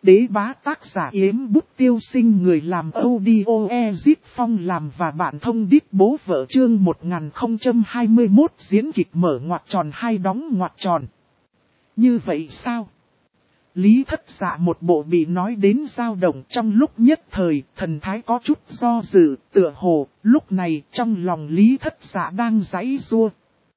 Đế bá tác giả Yếm Bút Tiêu Sinh, người làm audio Ezit Phong làm và bạn thông đít bố vợ, chương 1021 diễn kịch mở ngoặc tròn hai đóng ngoặc tròn. Như vậy sao? Lý Thất Dạ một bộ bị nói đến dao động, trong lúc nhất thời, thần thái có chút do dự, tựa hồ, lúc này trong lòng Lý Thất Dạ đang giãy giụa.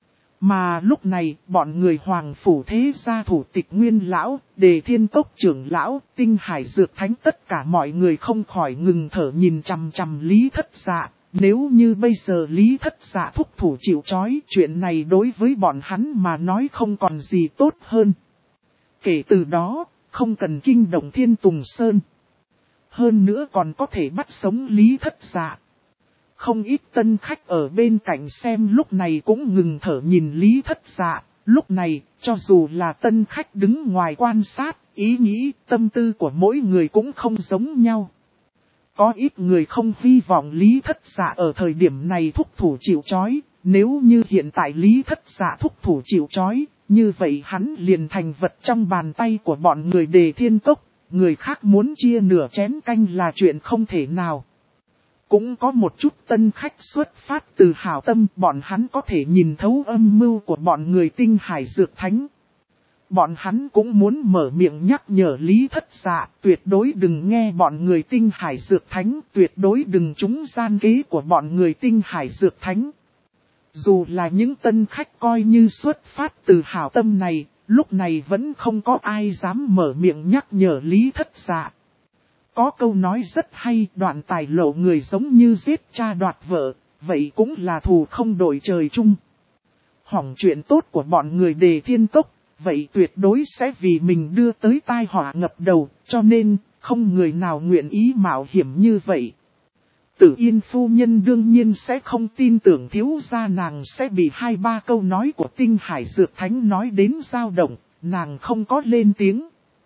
Mà lúc này, bọn người Hoàng Phủ Thế Gia thủ tịch Nguyên Lão, Đề Thiên Cốc trưởng Lão, Tinh Hải Dược Thánh, tất cả mọi người không khỏi ngừng thở nhìn chằm chằm Lý Thất Dạ. Nếu như bây giờ Lý Thất Dạ thúc thủ chịu trói, chuyện này đối với bọn hắn mà nói không còn gì tốt hơn. Kể từ đó, không cần kinh động Thiên Tùng Sơn. Hơn nữa còn có thể bắt sống Lý Thất Dạ. Không ít tân khách ở bên cạnh xem lúc này cũng ngừng thở nhìn Lý Thất Dạ. Lúc này, cho dù là tân khách đứng ngoài quan sát, ý nghĩ, tâm tư của mỗi người cũng không giống nhau. Có ít người không hy vọng Lý Thất Dạ ở thời điểm này thúc thủ chịu trói. Nếu như hiện tại Lý Thất Dạ thúc thủ chịu trói, như vậy hắn liền thành vật trong bàn tay của bọn người Đề Thiên Cốc. Người khác muốn chia nửa chén canh là chuyện không thể nào. Cũng có một chút tân khách xuất phát từ hảo tâm, bọn hắn có thể nhìn thấu âm mưu của bọn người Tinh Hải Dược Thánh. Bọn hắn cũng muốn mở miệng nhắc nhở Lý Thất Dạ, tuyệt đối đừng nghe bọn người Tinh Hải Dược Thánh, tuyệt đối đừng trúng gian kế của bọn người Tinh Hải Dược Thánh. Dù là những tân khách coi như xuất phát từ hảo tâm này, lúc này vẫn không có ai dám mở miệng nhắc nhở Lý Thất Dạ. Có câu nói rất hay, đoạn tài lộ người giống như giết cha đoạt vợ, vậy cũng là thù không đổi trời chung. Hỏng chuyện tốt của bọn người Đề Thiên Cốc, vậy tuyệt đối sẽ vì mình đưa tới tai họa ngập đầu, cho nên không người nào nguyện ý mạo hiểm như vậy. Tử Yên phu nhân đương nhiên sẽ không tin tưởng thiếu gia nàng sẽ bị 2-3 câu nói của Tinh Hải Dược Thánh nói đến dao động, nàng không có lên tiếng.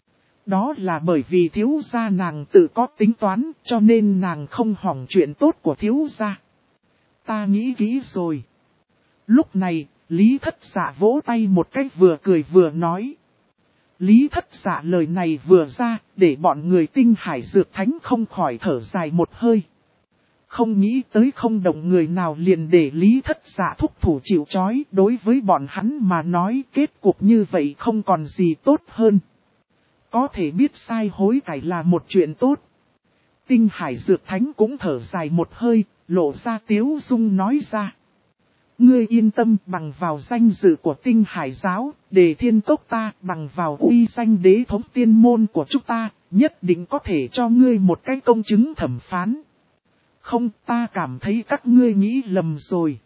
Đó là bởi vì thiếu gia nàng tự có tính toán, cho nên nàng không hỏng chuyện tốt của thiếu gia. Ta nghĩ kỹ rồi. Lúc này, Lý Thất Dạ vỗ tay một cách vừa cười vừa nói. Lý Thất Dạ lời này vừa ra, để bọn người Tinh Hải Dược Thánh không khỏi thở dài một hơi. Không nghĩ tới không động người nào liền để Lý Thất Dạ thúc thủ chịu trói, đối với bọn hắn mà nói kết cục như vậy không còn gì tốt hơn. Có thể biết sai hối cải là một chuyện tốt. Tinh Hải Dược Thánh cũng thở dài một hơi, lộ ra tiếu dung nói ra. Ngươi yên tâm, bằng vào danh dự của Tinh Hải Giáo, Đề Thiên Cốc ta, bằng vào uy danh đế thống tiên môn của chúng ta, nhất định có thể cho ngươi một cái công chứng thẩm phán. Không, ta cảm thấy các ngươi nghĩ lầm rồi.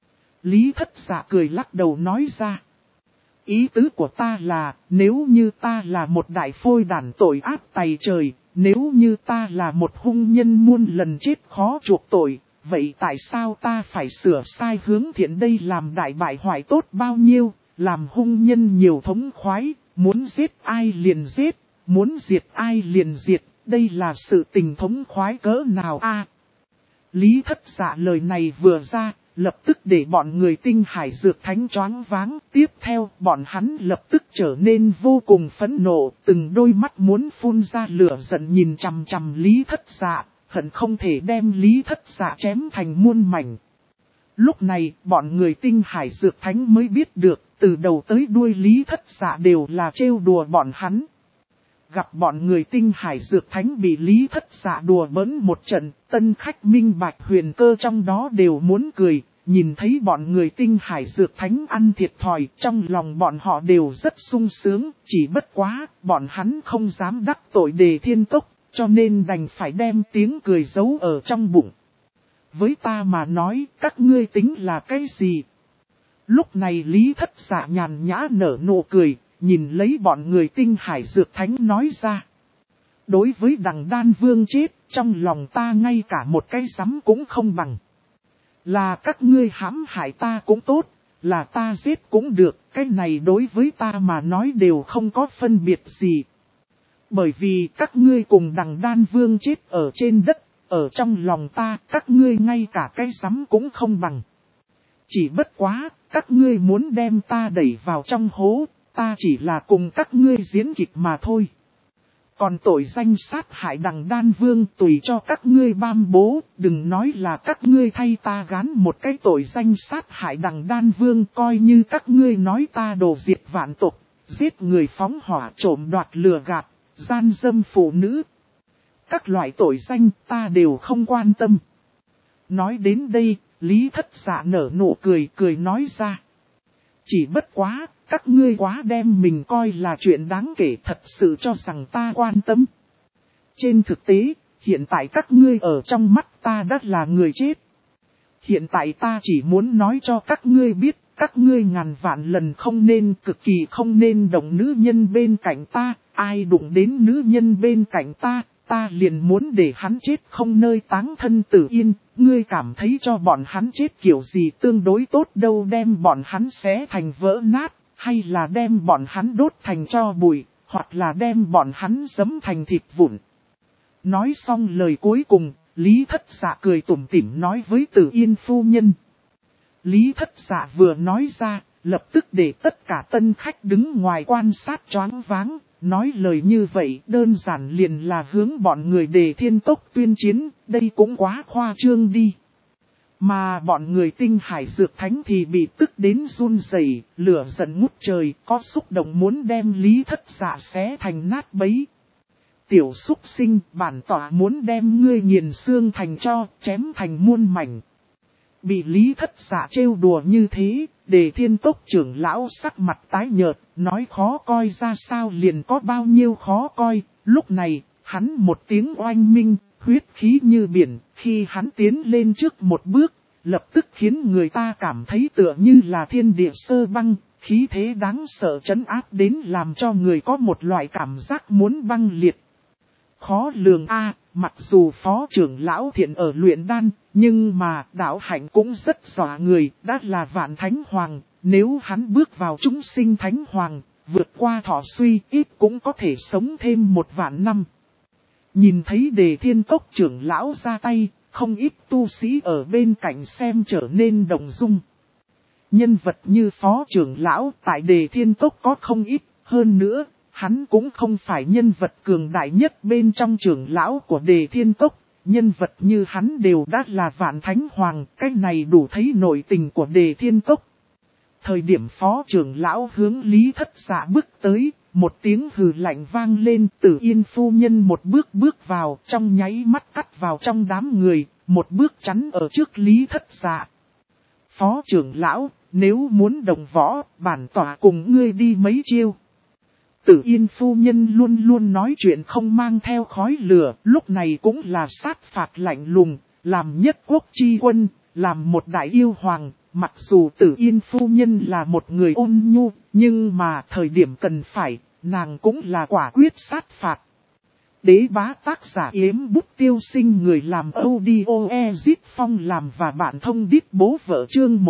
Lý Thất Dạ cười lắc đầu nói ra. Ý tứ của ta là, nếu như ta là một đại phôi đản tội ác tày trời, nếu như ta là một hung nhân muôn lần chết khó chuộc tội, vậy tại sao ta phải sửa sai hướng thiện đây, làm đại bại hoại tốt bao nhiêu, làm hung nhân nhiều thống khoái, muốn giết ai liền giết, muốn diệt ai liền diệt, đây là sự tình thống khoái cỡ nào a? Lý Thất Dạ lời này vừa ra, lập tức để bọn người Tinh Hải Dược Thánh choáng váng. Tiếp theo, bọn hắn lập tức trở nên vô cùng phẫn nộ, từng đôi mắt muốn phun ra lửa giận nhìn chằm chằm Lý Thất Dạ, hận không thể đem Lý Thất Dạ chém thành muôn mảnh. Lúc này, bọn người Tinh Hải Dược Thánh mới biết được, từ đầu tới đuôi Lý Thất Dạ đều là trêu đùa bọn hắn. Gặp bọn người Tinh Hải Dược Thánh bị Lý Thất Dạ đùa bỡn một trận, tân khách minh bạch huyền cơ trong đó đều muốn cười, nhìn thấy bọn người Tinh Hải Dược Thánh ăn thiệt thòi, trong lòng bọn họ đều rất sung sướng, chỉ bất quá, bọn hắn không dám đắc tội Đề Thiên Cốc, cho nên đành phải đem tiếng cười giấu ở trong bụng. Với ta mà nói, các ngươi tính là cái gì? Lúc này Lý Thất Dạ nhàn nhã nở nụ cười, nhìn lấy bọn người Tinh Hải Dược Thánh nói ra. Đối với Đằng Đan Vương chết, trong lòng ta ngay cả một cái sắm cũng không bằng. Là các ngươi hãm hại ta cũng tốt, là ta giết cũng được, cái này đối với ta mà nói đều không có phân biệt gì. Bởi vì các ngươi cùng Đằng Đan Vương chết ở trên đất, ở trong lòng ta, các ngươi ngay cả cái sắm cũng không bằng. Chỉ bất quá, các ngươi muốn đem ta đẩy vào trong hố, ta chỉ là cùng các ngươi diễn kịch mà thôi. Còn tội danh sát hại Đằng Đan Vương tùy cho các ngươi bam bố, đừng nói là các ngươi thay ta gán một cái tội danh sát hại Đằng Đan Vương, coi như các ngươi nói ta đồ diệt vạn tộc, giết người phóng hỏa, trộm đoạt lừa gạt, gian dâm phụ nữ. Các loại tội danh ta đều không quan tâm. Nói đến đây, Lý Thất Dạ nở nụ cười, cười nói ra. Chỉ bất quá, các ngươi quá đem mình coi là chuyện đáng kể, thật sự cho rằng ta quan tâm. Trên thực tế, hiện tại các ngươi ở trong mắt ta đã là người chết. Hiện tại ta chỉ muốn nói cho các ngươi biết, các ngươi ngàn vạn lần không nên, cực kỳ không nên động nữ nhân bên cạnh ta, ai đụng đến nữ nhân bên cạnh ta, ta liền muốn để hắn chết không nơi táng thân tử yên. Ngươi cảm thấy cho bọn hắn chết kiểu gì tương đối tốt đâu, đem bọn hắn xé thành vỡ nát, hay là đem bọn hắn đốt thành tro bụi, hoặc là đem bọn hắn giấm thành thịt vụn. Nói xong lời cuối cùng, Lý Thất Dạ cười tủm tỉm nói với Tử Yên phu nhân. Lý Thất Dạ vừa nói ra, lập tức để tất cả tân khách đứng ngoài quan sát choáng váng, nói lời như vậy đơn giản liền là hướng bọn người Đề Thiên Tốc tuyên chiến, đây cũng quá khoa trương đi. Mà bọn người Tinh Hải Dược Thánh thì bị tức đến run rẩy, lửa giận ngút trời, có xúc động muốn đem Lý Thất Dạ xé thành nát bấy. Tiểu xúc sinh, bản tỏa muốn đem ngươi nghiền xương thành tro, chém thành muôn mảnh. Bị Lý Thất Dạ trêu đùa như thế, Đề Thiên Tốc trưởng lão sắc mặt tái nhợt, nói khó coi ra sao liền có bao nhiêu khó coi. Lúc này, hắn một tiếng oanh minh, huyết khí như biển, khi hắn tiến lên trước một bước, lập tức khiến người ta cảm thấy tựa như là thiên địa sơ băng, khí thế đáng sợ trấn áp đến làm cho người có một loại cảm giác muốn băng liệt. Khó lường a, mặc dù phó trưởng lão thiện ở luyện đan, nhưng mà đạo hạnh cũng rất dọa người, đã là vạn thánh hoàng, nếu hắn bước vào chúng sinh thánh hoàng, vượt qua thọ suy ít cũng có thể sống thêm 1 vạn năm. Nhìn thấy Đề Thiên Tốc trưởng lão ra tay, không ít tu sĩ ở bên cạnh xem trở nên động dung. Nhân vật như phó trưởng lão tại Đề Thiên Tốc có không ít, hơn nữa, hắn cũng không phải nhân vật cường đại nhất bên trong trưởng lão của Đề Thiên Tốc, nhân vật như hắn đều đã là vạn thánh hoàng, cái này đủ thấy nội tình của Đề Thiên Tốc. Thời điểm phó trưởng lão hướng Lý Thất Dạ bước tới, một tiếng hừ lạnh vang lên, Tử Yên phu nhân một bước vào, trong nháy mắt cắt vào trong đám người, một bước chắn ở trước Lý Thất Dạ. Phó trưởng lão, nếu muốn đồng võ, bản tỏa cùng ngươi đi mấy chiêu. Tử Yên phu nhân luôn luôn nói chuyện không mang theo khói lửa, lúc này cũng là sát phạt lạnh lùng, làm nhất quốc chi quân, làm một đại yêu hoàng. Mặc dù Tử Yên phu nhân là một người ôn nhu, nhưng mà thời điểm cần phải, nàng cũng là quả quyết sát phạt. Đế bá tác giả Yếm Bút Tiêu Sinh, người làm audio Ezit Phong làm và bạn thông đít bố vợ chương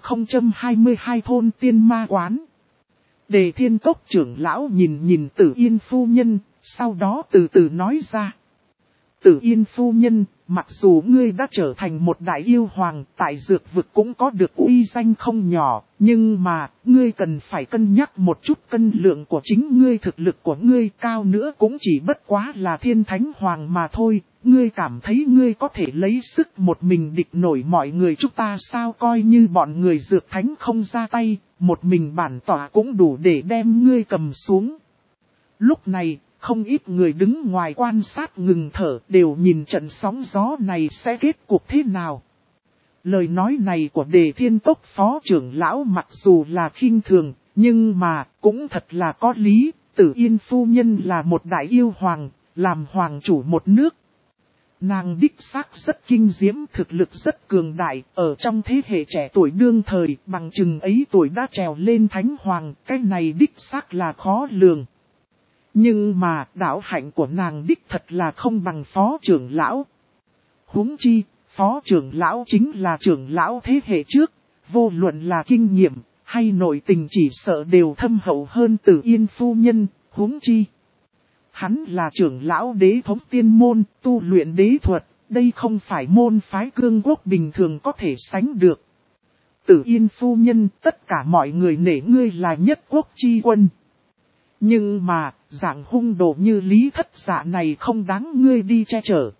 1022 thôn tiên ma quán. Đề Thiên Tốc trưởng lão nhìn Tử Yên phu nhân, sau đó từ từ nói ra. Tử Yên phu nhân, mặc dù ngươi đã trở thành một đại yêu hoàng, tại dược vực cũng có được uy danh không nhỏ, nhưng mà, ngươi cần phải cân nhắc một chút cân lượng của chính ngươi, thực lực của ngươi cao nữa cũng chỉ bất quá là thiên thánh hoàng mà thôi. Ngươi cảm thấy ngươi có thể lấy sức một mình địch nổi mọi người chúng ta sao, coi như bọn người dược thánh không ra tay, một mình bản tỏa cũng đủ để đem ngươi cầm xuống. Lúc này, không ít người đứng ngoài quan sát ngừng thở, đều nhìn trận sóng gió này sẽ kết cuộc thế nào. Lời nói này của Đề Thiên Tốc phó trưởng lão mặc dù là khinh thường, nhưng mà cũng thật là có lý. Tử Yên phu nhân là một đại yêu hoàng, làm hoàng chủ một nước. Nàng đích xác rất kinh diễm, thực lực rất cường đại, ở trong thế hệ trẻ tuổi đương thời, bằng chừng ấy tuổi đã trèo lên thánh hoàng, cái này đích xác là khó lường. Nhưng mà đạo hạnh của nàng đích thật là không bằng phó trưởng lão. Huống chi, phó trưởng lão chính là trưởng lão thế hệ trước, vô luận là kinh nghiệm hay nội tình chỉ sợ đều thâm hậu hơn Tử Yên phu nhân. Huống chi, hắn là trưởng lão đế thống tiên môn, tu luyện đế thuật, đây không phải môn phái cương quốc bình thường có thể sánh được. Tử Yên phu nhân, tất cả mọi người nể ngươi là nhất quốc chi quân. Nhưng mà, dạng hung đồ như Lý Thất Dạ này không đáng ngươi đi che chở.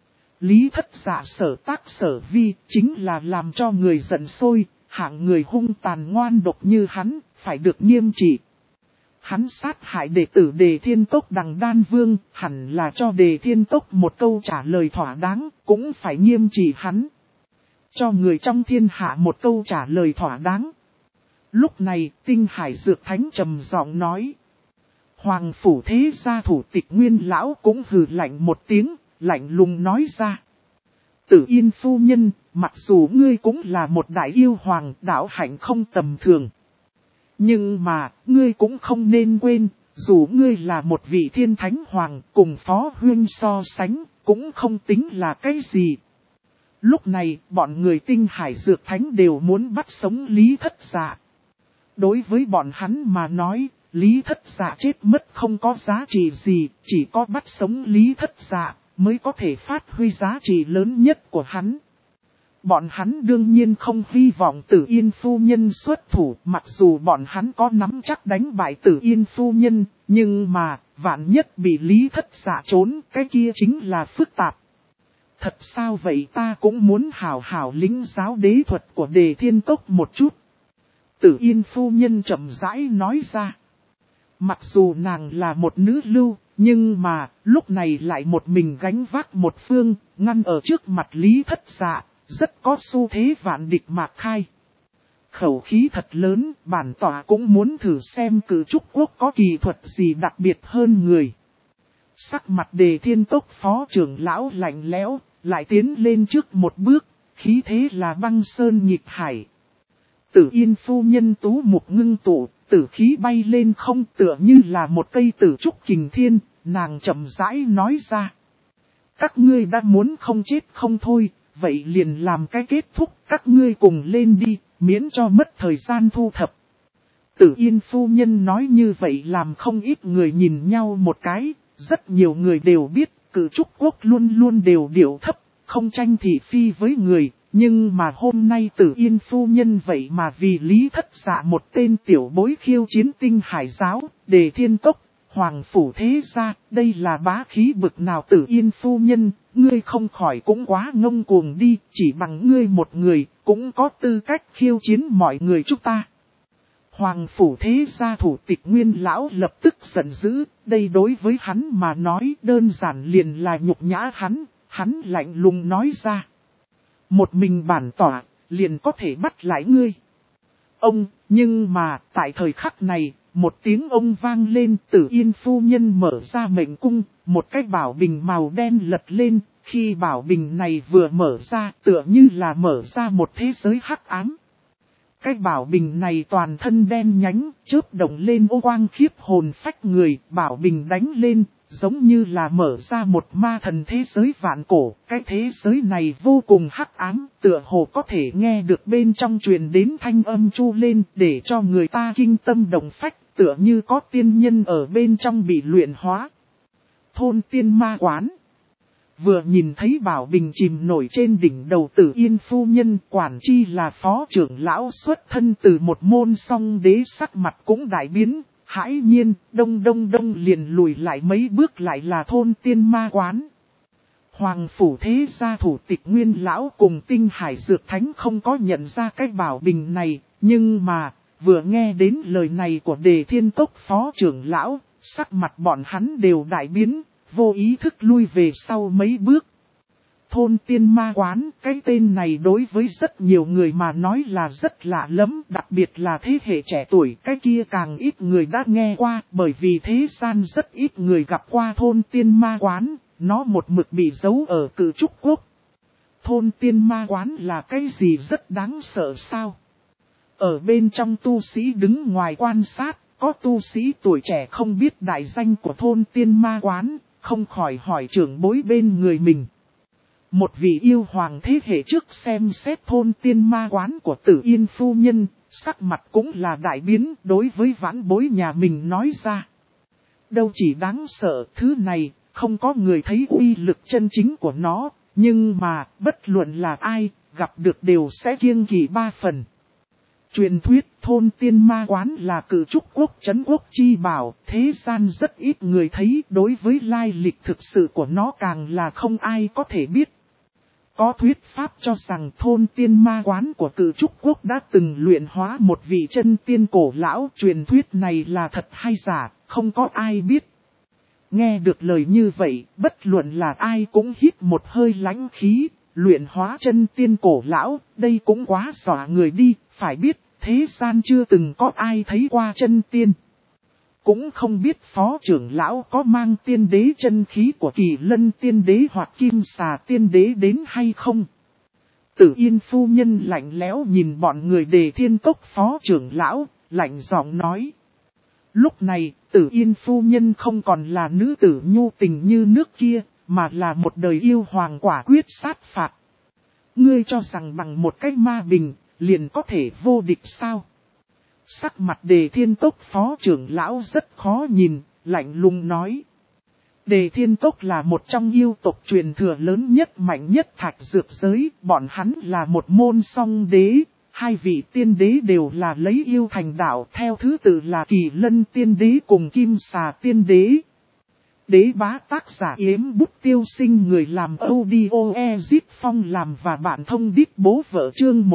Lý Thất Dạ sở tác sở vi chính là làm cho người giận sôi, hạng người hung tàn ngoan độc như hắn, phải được nghiêm trị. Hắn sát hại đệ tử Đề Thiên Tốc Đằng Đan Vương, hẳn là cho Đề Thiên Tốc một câu trả lời thỏa đáng, cũng phải nghiêm trị hắn. Cho người trong thiên hạ một câu trả lời thỏa đáng. Lúc này, Tinh Hải Dược Thánh trầm giọng nói. Hoàng phủ thế gia thủ tịch Nguyên lão cũng hừ lạnh một tiếng, lạnh lùng nói ra. Tử Yên phu nhân, mặc dù ngươi cũng là một đại yêu hoàng, đạo hạnh không tầm thường. Nhưng mà, ngươi cũng không nên quên, dù ngươi là một vị thiên thánh hoàng, cùng Phó Huynh so sánh, cũng không tính là cái gì. Lúc này, bọn người Tinh Hải Dược Thánh đều muốn bắt sống Lý Thất Dạ. Đối với bọn hắn mà nói, Lý Thất Dạ chết mất không có giá trị gì, chỉ có bắt sống Lý Thất Dạ mới có thể phát huy giá trị lớn nhất của hắn. Bọn hắn đương nhiên không hy vọng Tử Yên phu nhân xuất thủ, mặc dù bọn hắn có nắm chắc đánh bại Tử Yên phu nhân, nhưng mà, vạn nhất bị Lý Thất Dạ trốn, cái kia chính là phức tạp. Thật sao vậy, ta cũng muốn hảo hảo lĩnh giáo đế thuật của Đề Thiên Tốc một chút. Tử Yên phu nhân chậm rãi nói ra. Mặc dù nàng là một nữ lưu, nhưng mà, lúc này lại một mình gánh vác một phương, ngăn ở trước mặt Lý Thất Dạ, rất có xu thế vạn địch mạc khai. Khẩu khí thật lớn, bản tỏa cũng muốn thử xem Cử Trúc Quốc có kỳ thuật gì đặc biệt hơn người. Sắc mặt Đề Thiên Tốc phó trưởng lão lạnh lẽo, lại tiến lên trước một bước, khí thế là băng sơn nhịp hải. Tử Yên phu nhân tú mục ngưng tụ, tử khí bay lên không, tựa như là một cây tử trúc kình thiên, nàng chậm rãi nói ra. Các ngươi đã muốn không chết không thôi, vậy liền làm cái kết thúc, các ngươi cùng lên đi, miễn cho mất thời gian thu thập. Tử Yên phu nhân nói như vậy làm không ít người nhìn nhau một cái, rất nhiều người đều biết, Cử Trúc Quốc luôn luôn đều điệu thấp, không tranh thị phi với người. Nhưng mà hôm nay Tử Yên phu nhân vậy mà vì Lý Thất Dạ một tên tiểu bối khiêu chiến Tinh Hải giáo, Đề Thiên Tốc, Hoàng phủ thế gia, đây là bá khí bực nào. Tử Yên phu nhân, ngươi không khỏi cũng quá ngông cuồng đi, chỉ bằng ngươi một người, cũng có tư cách khiêu chiến mọi người chúng ta. Hoàng phủ thế gia thủ tịch Nguyên lão lập tức giận dữ, đây đối với hắn mà nói đơn giản liền là nhục nhã hắn lạnh lùng nói ra. Một mình bản tỏa, liền có thể bắt lại ngươi. Ông, nhưng mà, tại thời khắc này, một tiếng ông vang lên, Tử Yên phu nhân mở ra mệnh cung, một cái bảo bình màu đen lật lên, khi bảo bình này vừa mở ra, tựa như là mở ra một thế giới hắc ám. Cái bảo bình này toàn thân đen nhánh, chớp động lên ô quang khiếp hồn phách người, bảo bình đánh lên, giống như là mở ra một ma thần thế giới vạn cổ. Cái thế giới này vô cùng hắc ám, tựa hồ có thể nghe được bên trong truyền đến thanh âm chu lên để cho người ta kinh tâm động phách, tựa như có tiên nhân ở bên trong bị luyện hóa. Thôn tiên ma quán. Vừa nhìn thấy bảo bình chìm nổi trên đỉnh đầu Tử Yên phu nhân, quản chi là phó trưởng lão xuất thân từ một môn song đế, sắc mặt cũng đại biến, hãi nhiên, đông liền lùi lại mấy bước, lại là thôn tiên ma quán. Hoàng phủ thế gia thủ tịch Nguyên lão cùng Tinh Hải Dược Thánh không có nhận ra cái bảo bình này, nhưng mà, vừa nghe đến lời này của Đề Thiên Tốc phó trưởng lão, sắc mặt bọn hắn đều đại biến. Vô ý thức lui về sau mấy bước. Thôn tiên ma quán, cái tên này đối với rất nhiều người mà nói là rất lạ lắm, đặc biệt là thế hệ trẻ tuổi, cái kia càng ít người đã nghe qua, bởi vì thế gian rất ít người gặp qua thôn tiên ma quán, nó một mực bị giấu ở Cử Trúc Quốc. Thôn tiên ma quán là cái gì rất đáng sợ sao? Ở bên trong tu sĩ đứng ngoài quan sát, có tu sĩ tuổi trẻ không biết đại danh của thôn tiên ma quán, không khỏi hỏi trưởng bối bên người mình. Một vị yêu hoàng thế hệ trước xem xét thôn tiên ma quán của Tử Yên phu nhân, sắc mặt cũng là đại biến, đối với vãn bối nhà mình nói ra. Đâu chỉ đáng sợ, thứ này, không có người thấy uy lực chân chính của nó, nhưng mà, bất luận là ai, gặp được đều sẽ kiêng kỵ 3 phần. Truyền thuyết thôn tiên ma quán là cử trúc quốc trấn quốc chi bảo, thế gian rất ít người thấy, đối với lai lịch thực sự của nó càng là không ai có thể biết. Có thuyết pháp cho rằng thôn tiên ma quán của cử trúc quốc đã từng luyện hóa một vị chân tiên cổ lão, truyền thuyết này là thật hay giả, không có ai biết. Nghe được lời như vậy, bất luận là ai cũng hít một hơi lãnh khí, luyện hóa chân tiên cổ lão, đây cũng quá dọa người đi, phải biết, thế gian chưa từng có ai thấy qua chân tiên. Cũng không biết phó trưởng lão có mang tiên đế chân khí của Kỳ Lân tiên đế hoặc Kim Xà tiên đế đến hay không. Tử Yên phu nhân lạnh lẽo nhìn bọn người Đề Thiên Cốc phó trưởng lão, lạnh giọng nói. Lúc này, Tử Yên phu nhân không còn là nữ tử nhu tình như nước kia, mà là một đời yêu hoàng quả quyết sát phạt. Ngươi cho rằng bằng một cách ma bình, liền có thể vô địch sao? Sắc mặt Đề Thiên Cốc phó trưởng lão rất khó nhìn, lạnh lùng nói. Đề Thiên Cốc là một trong yêu tộc truyền thừa lớn nhất mạnh nhất thạch dược giới, bọn hắn là một môn song đế, hai vị tiên đế đều là lấy yêu thành đạo, theo thứ tự là Kỳ Lân tiên đế cùng Kim Xà tiên đế. Đế bá tác giả Yếm Bút Tiêu Sinh, người làm audio Ezip Phong làm và bạn thông đít bố vợ chương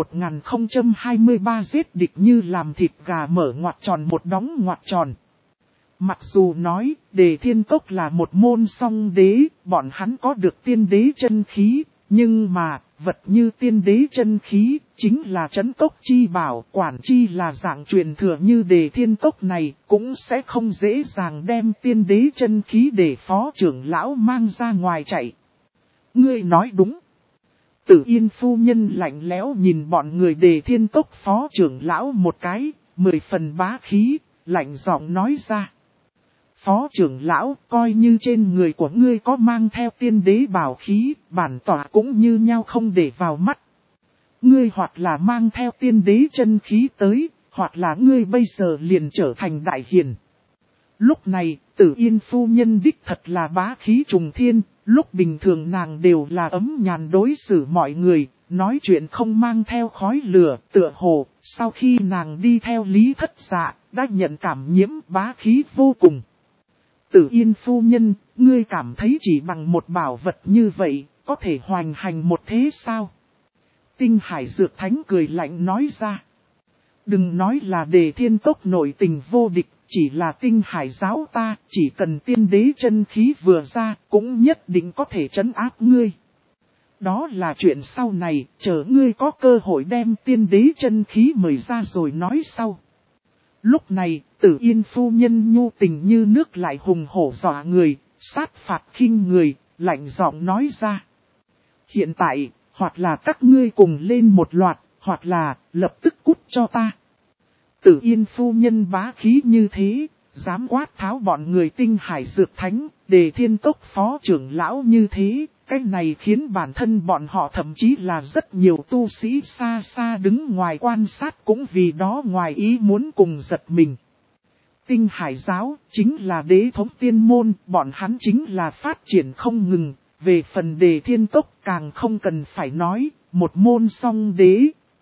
1023 giết địch như làm thịt gà mở ngoặc tròn một đóng ngoặc tròn. Mặc dù nói, Đề Thiên Cốc là một môn song đế, bọn hắn có được tiên đế chân khí, nhưng mà, vật như tiên đế chân khí, chính là trấn cốc chi bảo, quản chi là dạng truyền thừa như Đề Thiên Cốc này, cũng sẽ không dễ dàng đem tiên đế chân khí để phó trưởng lão mang ra ngoài chạy. Ngươi nói đúng. Tử Yên phu nhân lạnh lẽo nhìn bọn người Đề Thiên Cốc phó trưởng lão một cái, 10 phần bá khí, lạnh giọng nói ra. Phó trưởng lão, coi như trên người của ngươi có mang theo tiên đế bảo khí, bản tỏa cũng như nhau không để vào mắt. Ngươi hoặc là mang theo tiên đế chân khí tới, hoặc là ngươi bây giờ liền trở thành đại hiền. Lúc này, Tử Yên phu nhân đích thật là bá khí trùng thiên, lúc bình thường nàng đều là ấm nhàn đối xử mọi người, nói chuyện không mang theo khói lửa, tựa hồ, sau khi nàng đi theo Lý Thất Dạ, đã nhận cảm nhiễm bá khí vô cùng. Tử Yên phu nhân, ngươi cảm thấy chỉ bằng một bảo vật như vậy, có thể hoành hành một thế sao? Tinh Hải Dược Thánh cười lạnh nói ra. Đừng nói là Đề Thiên Cốc nội tình vô địch, chỉ là Tinh Hải giáo ta, chỉ cần tiên đế chân khí vừa ra, cũng nhất định có thể trấn áp ngươi. Đó là chuyện sau này, chờ ngươi có cơ hội đem tiên đế chân khí mời ra rồi nói sau. Lúc này, Tử Yên phu nhân nhu tình như nước lại hùng hổ dọa người, sát phạt khinh người, lạnh giọng nói ra. Hiện tại, hoặc là các ngươi cùng lên một loạt, hoặc là lập tức cút cho ta. Tử Yên phu nhân bá khí như thế, dám quát tháo bọn người Tinh Hải Dược Thánh, Đề Thiên Cốc phó trưởng lão như thế. Cái này khiến bản thân bọn họ thậm chí là rất nhiều tu sĩ xa xa đứng ngoài quan sát cũng vì đó ngoài ý muốn cùng giật mình. Tinh Hải giáo chính là đế thống tiên môn, bọn hắn chính là phát triển không ngừng, về phần Đề Thiên Cốc càng không cần phải nói, một môn song đế.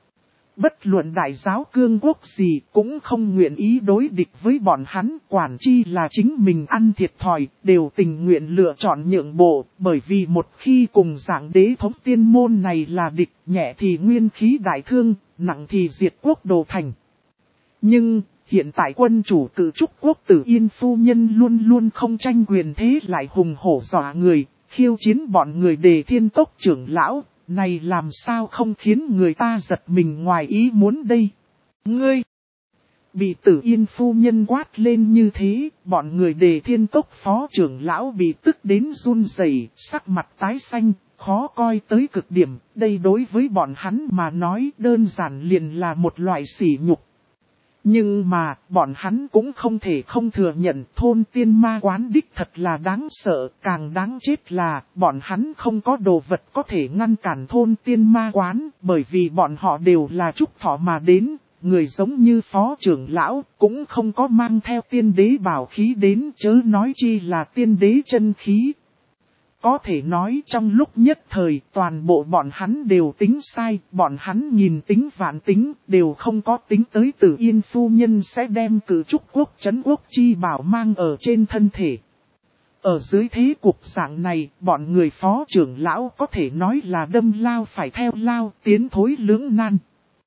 Bất luận đại giáo cương quốc gì cũng không nguyện ý đối địch với bọn hắn, quản chi là chính mình ăn thiệt thòi, đều tình nguyện lựa chọn nhượng bộ, bởi vì một khi cùng dạng đế thống tiên môn này là địch, nhẹ thì nguyên khí đại thương, nặng thì diệt quốc đồ thành. Nhưng, hiện tại quân chủ cử trúc quốc Tử Yên phu nhân luôn luôn không tranh quyền thế lại hùng hổ dọa người, khiêu chiến bọn người Đề Thiên Cốc trưởng lão. Này làm sao không khiến người ta giật mình ngoài ý muốn đây? Ngươi! Bị Tử Yên phu nhân quát lên như thế, bọn người Đề Thiên Cốc phó trưởng lão bị tức đến run rẩy, sắc mặt tái xanh, khó coi tới cực điểm. Đây đối với bọn hắn mà nói đơn giản liền là một loại sỉ nhục. Nhưng mà, bọn hắn cũng không thể không thừa nhận thôn tiên ma quán đích thật là đáng sợ, càng đáng chết là bọn hắn không có đồ vật có thể ngăn cản thôn tiên ma quán, bởi vì bọn họ đều là trúc thọ mà đến, người giống như phó trưởng lão cũng không có mang theo tiên đế bảo khí đến chớ nói chi là tiên đế chân khí. Có thể nói trong lúc nhất thời toàn bộ bọn hắn đều tính sai, bọn hắn nhìn tính vạn tính đều không có tính tới Tử Yên phu nhân sẽ đem Cử Trúc quốc trấn quốc chi bảo mang ở trên thân thể. Ở dưới thế cục dạng này, bọn người phó trưởng lão có thể nói là đâm lao phải theo lao, tiến thối lưỡng nan.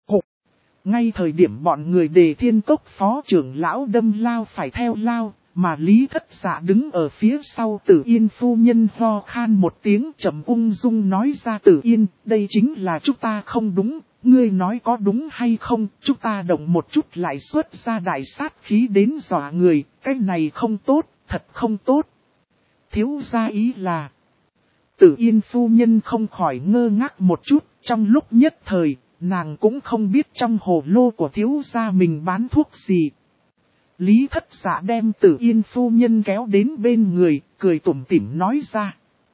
Ngay thời điểm bọn người Đề Thiên Cốc phó trưởng lão đâm lao phải theo lao, mà Lý Thất Dạ đứng ở phía sau Tử Yên phu nhân ho khan một tiếng trầm ung dung nói ra Tử Yên, đây chính là chúng ta không đúng, ngươi nói có đúng hay không, chúng ta động một chút lại xuất ra đại sát khí đến dọa người, cái này không tốt, thật không tốt. Thiếu gia ý là, Tử Yên phu nhân không khỏi ngơ ngác một chút, trong lúc nhất thời, nàng cũng không biết trong hồ lô của thiếu gia mình bán thuốc gì. Lý Thất Dạ đem Tử Yên phu nhân kéo đến bên người, cười tủm tỉm nói ra.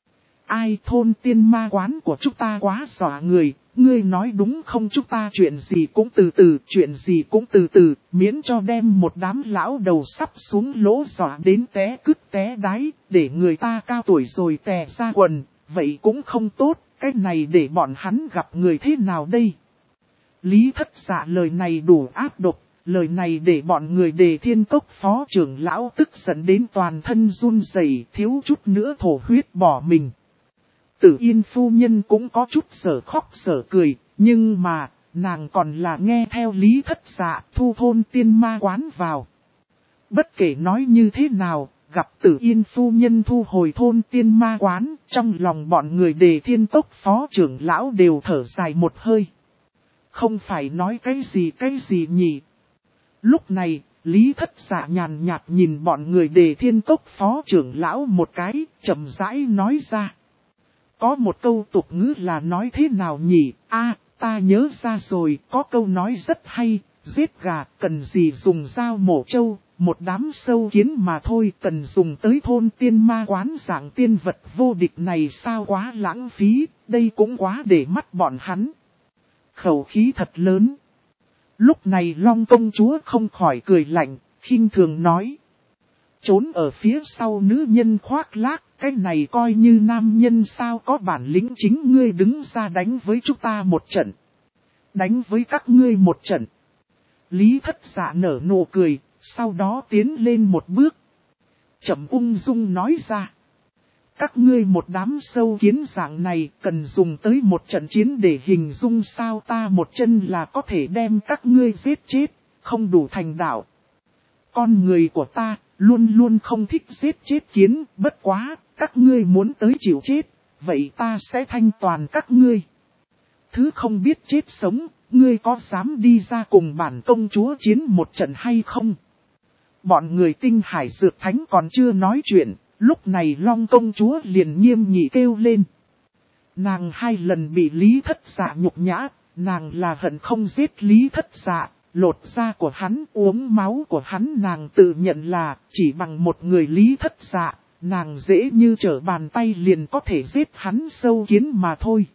Ai thôn tiên ma quán của chúng ta quá dọa người, ngươi nói đúng không, chúng ta chuyện gì cũng từ từ, chuyện gì cũng từ từ, miễn cho đem một đám lão đầu sắp xuống lỗ dọa đến té cứt té đáy, để người ta cao tuổi rồi tè ra quần, vậy cũng không tốt, cái này để bọn hắn gặp người thế nào đây? Lý Thất Dạ lời này đủ áp độc. Lời này để bọn người Đề Thiên Cốc phó trưởng lão tức giận đến toàn thân run rẩy, thiếu chút nữa thổ huyết bỏ mình. Tử Yên phu nhân cũng có chút sở khóc sở cười, nhưng mà, nàng còn là nghe theo Lý Thất Dạ thu thôn tiên ma quán vào. Bất kể nói như thế nào, gặp Tử Yên phu nhân thu hồi thôn tiên ma quán, trong lòng bọn người Đề Thiên Cốc phó trưởng lão đều thở dài một hơi. Không phải nói cái gì nhỉ? Lúc này, Lý Thất Dạ nhàn nhạt nhìn bọn người Đề Thiên Cốc phó trưởng lão một cái, chậm rãi nói ra. Có một câu tục ngữ là nói thế nào nhỉ? Ta nhớ ra rồi, có câu nói rất hay, giết gà cần gì dùng dao mổ trâu, một đám sâu kiến mà thôi, cần dùng tới thôn tiên ma quán dạng tiên vật vô địch này sao quá lãng phí, đây cũng quá để mắt bọn hắn. Khẩu khí thật lớn. Lúc này Long công chúa không khỏi cười lạnh, khinh thường nói. Trốn ở phía sau nữ nhân khoác lác, cái này coi như nam nhân sao, có bản lĩnh chính ngươi đứng ra đánh với chúng ta một trận. Đánh với các ngươi một trận. Lý Thất Dạ nở nụ cười, sau đó tiến lên một bước. Chậm ung dung nói ra. Các ngươi một đám sâu kiến dạng này cần dùng tới một trận chiến để hình dung sao, ta một chân là có thể đem các ngươi giết chết, không đủ thành đạo. Con người của ta luôn luôn không thích giết chết kiến, bất quá, các ngươi muốn tới chịu chết, vậy ta sẽ thanh toàn các ngươi. Thứ không biết chết sống, ngươi có dám đi ra cùng bản công chúa chiến một trận hay không? Bọn người Tinh Hải Dược Thánh còn chưa nói chuyện. Lúc này Long công chúa liền nghiêm nghị kêu lên. Nàng 2 lần bị Lý Thất Dạ nhục nhã, nàng là hận không giết Lý Thất Dạ, lột da của hắn, uống máu của hắn, nàng tự nhận là chỉ bằng một người Lý Thất Dạ, nàng dễ như trở bàn tay liền có thể giết hắn sâu kiến mà thôi.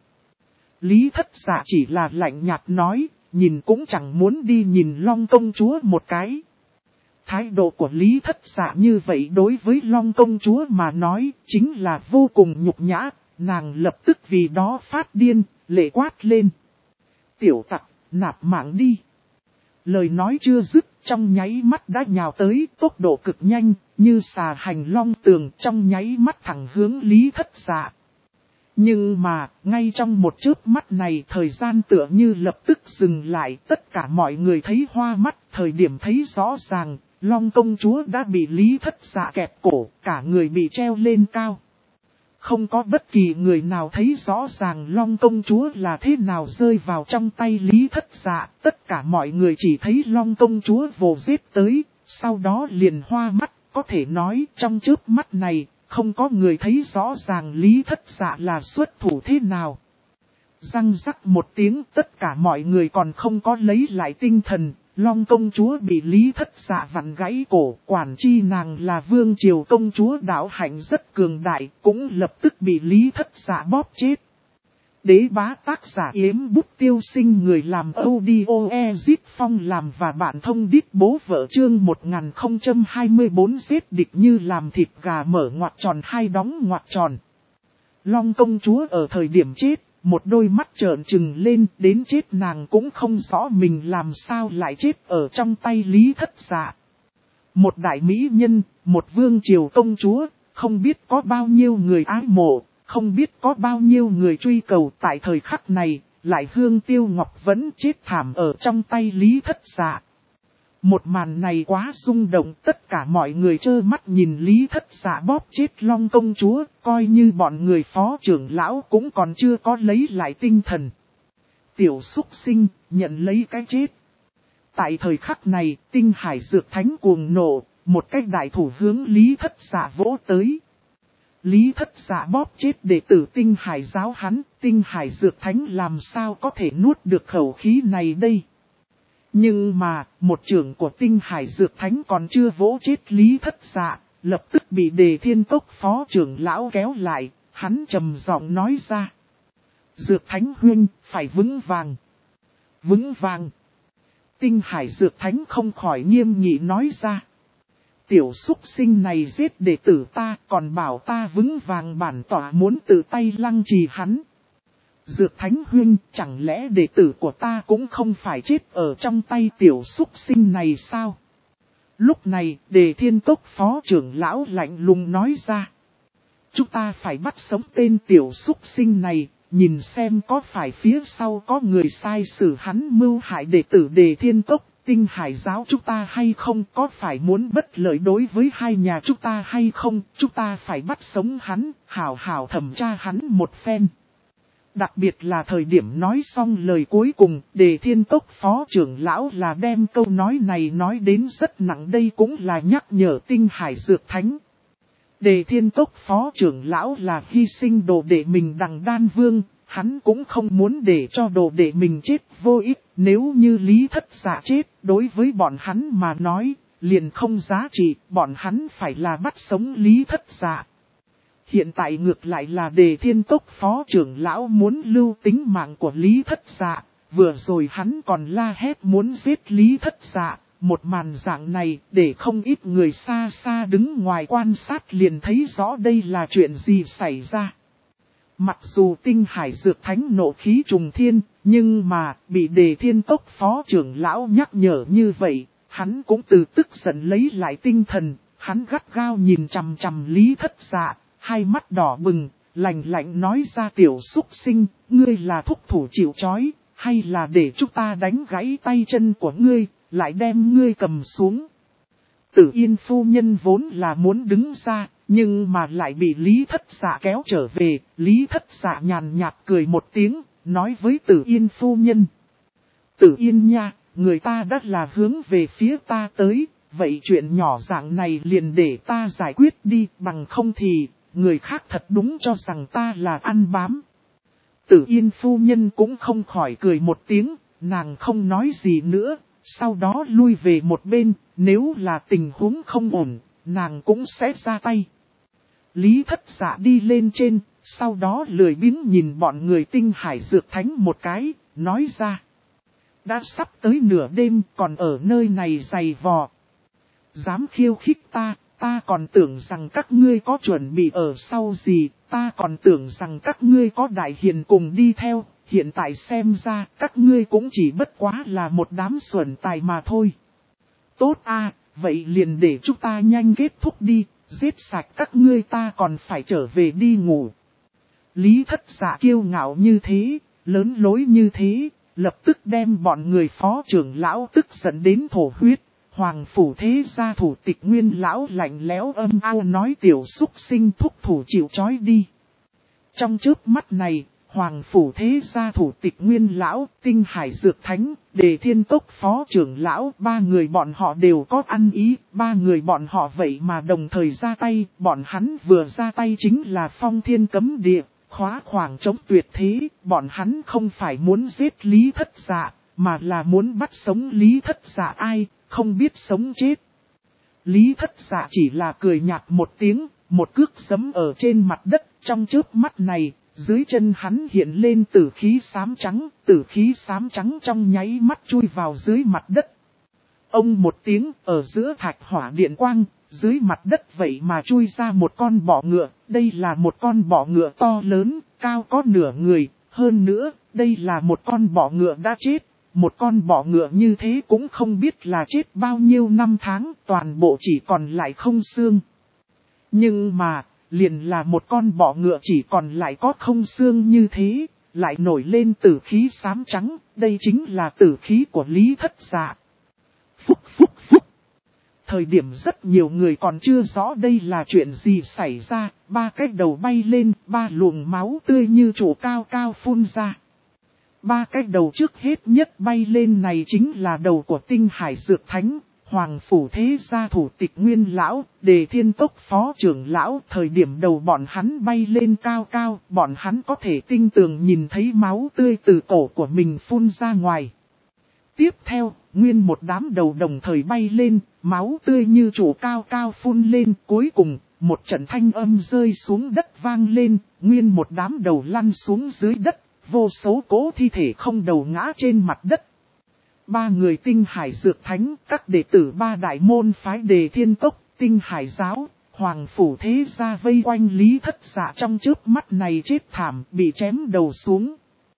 Lý Thất Dạ chỉ là lạnh nhạt nói, nhìn cũng chẳng muốn đi nhìn Long công chúa một cái. Thái độ của Lý Thất Dạ như vậy đối với Long công chúa mà nói chính là vô cùng nhục nhã, nàng lập tức vì đó phát điên, lệ quát lên. Tiểu tặc, nạp mạng đi. Lời nói chưa dứt, trong nháy mắt đã nhào tới, tốc độ cực nhanh, như xà hành long tường, trong nháy mắt thẳng hướng Lý Thất Dạ. Nhưng mà, ngay trong một chớp mắt này, thời gian tựa như lập tức dừng lại, tất cả mọi người thấy hoa mắt, thời điểm thấy rõ ràng. Long công chúa đã bị Lý Thất Dạ kẹp cổ, cả người bị treo lên cao. Không có bất kỳ người nào thấy rõ ràng Long công chúa là thế nào rơi vào trong tay Lý Thất Dạ. Tất cả mọi người chỉ thấy Long công chúa vồ giết tới, sau đó liền hoa mắt. Có thể nói trong chớp mắt này, không có người thấy rõ ràng Lý Thất Dạ là xuất thủ thế nào. Răng rắc một tiếng, tất cả mọi người còn không có lấy lại tinh thần. Long công chúa bị Lý Thất Dạ vặn gãy cổ, quản chi nàng là vương triều công chúa đạo hạnh rất cường đại, cũng lập tức bị Lý Thất Dạ bóp chết. Đế bá tác giả Yếm Bút Tiêu Sinh, người làm audio Phong làm và bạn thông đít bố vợ chương 1024 giết địch như làm thịt gà mở ngoặc tròn 2 đóng ngoặc tròn. Long công chúa ở thời điểm chết, một đôi mắt trợn trừng lên, đến chết nàng cũng không rõ mình làm sao lại chết ở trong tay Lý Thất Dạ. Một đại mỹ nhân, một vương triều công chúa, không biết có bao nhiêu người ái mộ, không biết có bao nhiêu người truy cầu tại thời khắc này, lại Hương Tiêu Ngọc vẫn chết thảm ở trong tay Lý Thất Dạ. Một màn này quá rung động, tất cả mọi người trơ mắt nhìn Lý Thất Dạ bóp chết Long công chúa, coi như bọn người phó trưởng lão cũng còn chưa có lấy lại tinh thần. Tiểu súc sinh, nhận lấy cái chết. Tại thời khắc này, Tinh Hải Dược Thánh cuồng nộ, một cái đại thủ hướng Lý Thất Dạ vỗ tới. Lý Thất Dạ bóp chết đệ tử Tinh Hải giáo hắn, Tinh Hải Dược Thánh làm sao có thể nuốt được khẩu khí này đây. Nhưng mà, một trưởng của Tinh Hải Dược Thánh còn chưa vỗ chết Lý Thất Dạ, lập tức bị Đề Thiên Cốc phó trưởng lão kéo lại, hắn trầm giọng nói ra. Dược Thánh huynh, phải vững vàng. Vững vàng. Tinh Hải Dược Thánh không khỏi nghiêm nghị nói ra. Tiểu súc sinh này giết đệ tử ta, còn bảo ta vững vàng, bản tỏa muốn tự tay lăng trì hắn. Dược Thánh huynh, chẳng lẽ đệ tử của ta cũng không phải chết ở trong tay tiểu súc sinh này sao? Lúc này, Đề Thiên Cốc phó trưởng lão lạnh lùng nói ra. Chúng ta phải bắt sống tên tiểu súc sinh này, nhìn xem có phải phía sau có người sai xử hắn mưu hại đệ tử Đề Thiên Cốc, Tinh Hải giáo chúng ta hay không, có phải muốn bất lợi đối với hai nhà chúng ta hay không, chúng ta phải bắt sống hắn, hảo hảo thẩm tra hắn một phen. Đặc biệt là thời điểm nói xong lời cuối cùng, Đề Thiên Cốc phó trưởng lão là đem câu nói này nói đến rất nặng, đây cũng là nhắc nhở Tinh Hải Dược Thánh. Đề Thiên Cốc phó trưởng lão là hy sinh đồ đệ mình Đằng Đan Vương, hắn cũng không muốn để cho đồ đệ mình chết vô ích, nếu như Lý Thất Dạ chết, đối với bọn hắn mà nói, liền không giá trị, bọn hắn phải là bắt sống Lý Thất Dạ. Hiện tại ngược lại là Đề Thiên Cốc phó trưởng lão muốn lưu tính mạng của Lý Thất Dạ, vừa rồi hắn còn la hét muốn giết Lý Thất Dạ, một màn dạng này để không ít người xa xa đứng ngoài quan sát liền thấy rõ đây là chuyện gì xảy ra. Mặc dù Tinh Hải Dược Thánh nộ khí trùng thiên, nhưng mà bị Đề Thiên Cốc phó trưởng lão nhắc nhở như vậy, hắn cũng từ tức giận lấy lại tinh thần, hắn gắt gao nhìn chằm chằm Lý Thất Dạ. Hai mắt đỏ bừng, lạnh lạnh nói ra tiểu súc sinh, ngươi là thúc thủ chịu trói, hay là để chúng ta đánh gãy tay chân của ngươi, lại đem ngươi cầm xuống. Tử Yên phu nhân vốn là muốn đứng ra, nhưng mà lại bị Lý Thất Dạ kéo trở về, Lý Thất Dạ nhàn nhạt cười một tiếng, nói với Tử Yên phu nhân. Tử Yên nha, người ta đã là hướng về phía ta tới, vậy chuyện nhỏ dạng này liền để ta giải quyết đi, bằng không thì... người khác thật đúng cho rằng ta là ăn bám. Tử Yên phu nhân cũng không khỏi cười một tiếng, nàng không nói gì nữa, sau đó lui về một bên, nếu là tình huống không ổn, nàng cũng sẽ ra tay. Lý Thất Dạ đi lên trên, sau đó lười biếng nhìn bọn người Tinh Hải Dược Thánh một cái, nói ra. Đã sắp tới nửa đêm còn ở nơi này giày vò. Dám khiêu khích ta. Ta còn tưởng rằng các ngươi có chuẩn bị ở sau gì, ta còn tưởng rằng các ngươi có đại hiền cùng đi theo, hiện tại xem ra các ngươi cũng chỉ bất quá là một đám xuẩn tài mà thôi. Tốt a, vậy liền để chúng ta nhanh kết thúc đi, giết sạch các ngươi ta còn phải trở về đi ngủ. Lý Thất Dạ kiêu ngạo như thế, lớn lối như thế, lập tức đem bọn người phó trưởng lão tức giận đến thổ huyết. Hoàng phủ thế gia thủ tịch Nguyên lão lạnh lẽo âm ao nói tiểu súc sinh thúc thủ chịu trói đi. Trong chớp mắt này, Hoàng phủ thế gia thủ tịch Nguyên lão, Tinh Hải Dược Thánh, Đề Thiên Cốc phó trưởng lão, ba người bọn họ đều có ăn ý, ba người bọn họ vậy mà đồng thời ra tay, bọn hắn vừa ra tay chính là phong thiên cấm địa, khóa khoảng chống tuyệt thế, bọn hắn không phải muốn giết Lý Thất Dạ, mà là muốn bắt sống Lý Thất Dạ ai. Không biết sống chết. Lý Thất Dạ chỉ là cười nhạt một tiếng, một cước giẫm ở trên mặt đất, trong chớp mắt này, dưới chân hắn hiện lên tử khí xám trắng trong nháy mắt chui vào dưới mặt đất. Ông một tiếng, ở giữa thạch hỏa điện quang, dưới mặt đất vậy mà chui ra một con bọ ngựa, đây là một con bọ ngựa to lớn, cao có nửa người, hơn nữa, đây là một con bọ ngựa đã chết. Một con bọ ngựa như thế cũng không biết là chết bao nhiêu năm tháng, toàn bộ chỉ còn lại không xương. Nhưng mà, liền là một con bọ ngựa chỉ còn lại có không xương như thế, lại nổi lên tử khí xám trắng, đây chính là tử khí của Lý Thất Dạ. Phúc phúc phúc. Thời điểm rất nhiều người còn chưa rõ đây là chuyện gì xảy ra, ba cái đầu bay lên, ba luồng máu tươi như trụ cao cao phun ra. Ba cái đầu trước hết nhất bay lên này chính là đầu của Tinh Hải Dược Thánh, Hoàng Phủ Thế Gia Thủ tịch Nguyên Lão, Đề Thiên Cốc Phó trưởng Lão. Thời điểm đầu bọn hắn bay lên cao cao, bọn hắn có thể tinh tường nhìn thấy máu tươi từ cổ của mình phun ra ngoài. Tiếp theo, nguyên một đám đầu đồng thời bay lên, máu tươi như trụ cao cao phun lên. Cuối cùng, một trận thanh âm rơi xuống đất vang lên, nguyên một đám đầu lăn xuống dưới đất. Vô số cố thi thể không đầu ngã trên mặt đất. Ba người Tinh Hải Dược Thánh, các đệ tử ba đại môn phái Đề Thiên Cốc, Tinh Hải Giáo, Hoàng Phủ Thế Gia vây quanh Lý Thất Dạ trong chớp mắt này chết thảm, bị chém đầu xuống.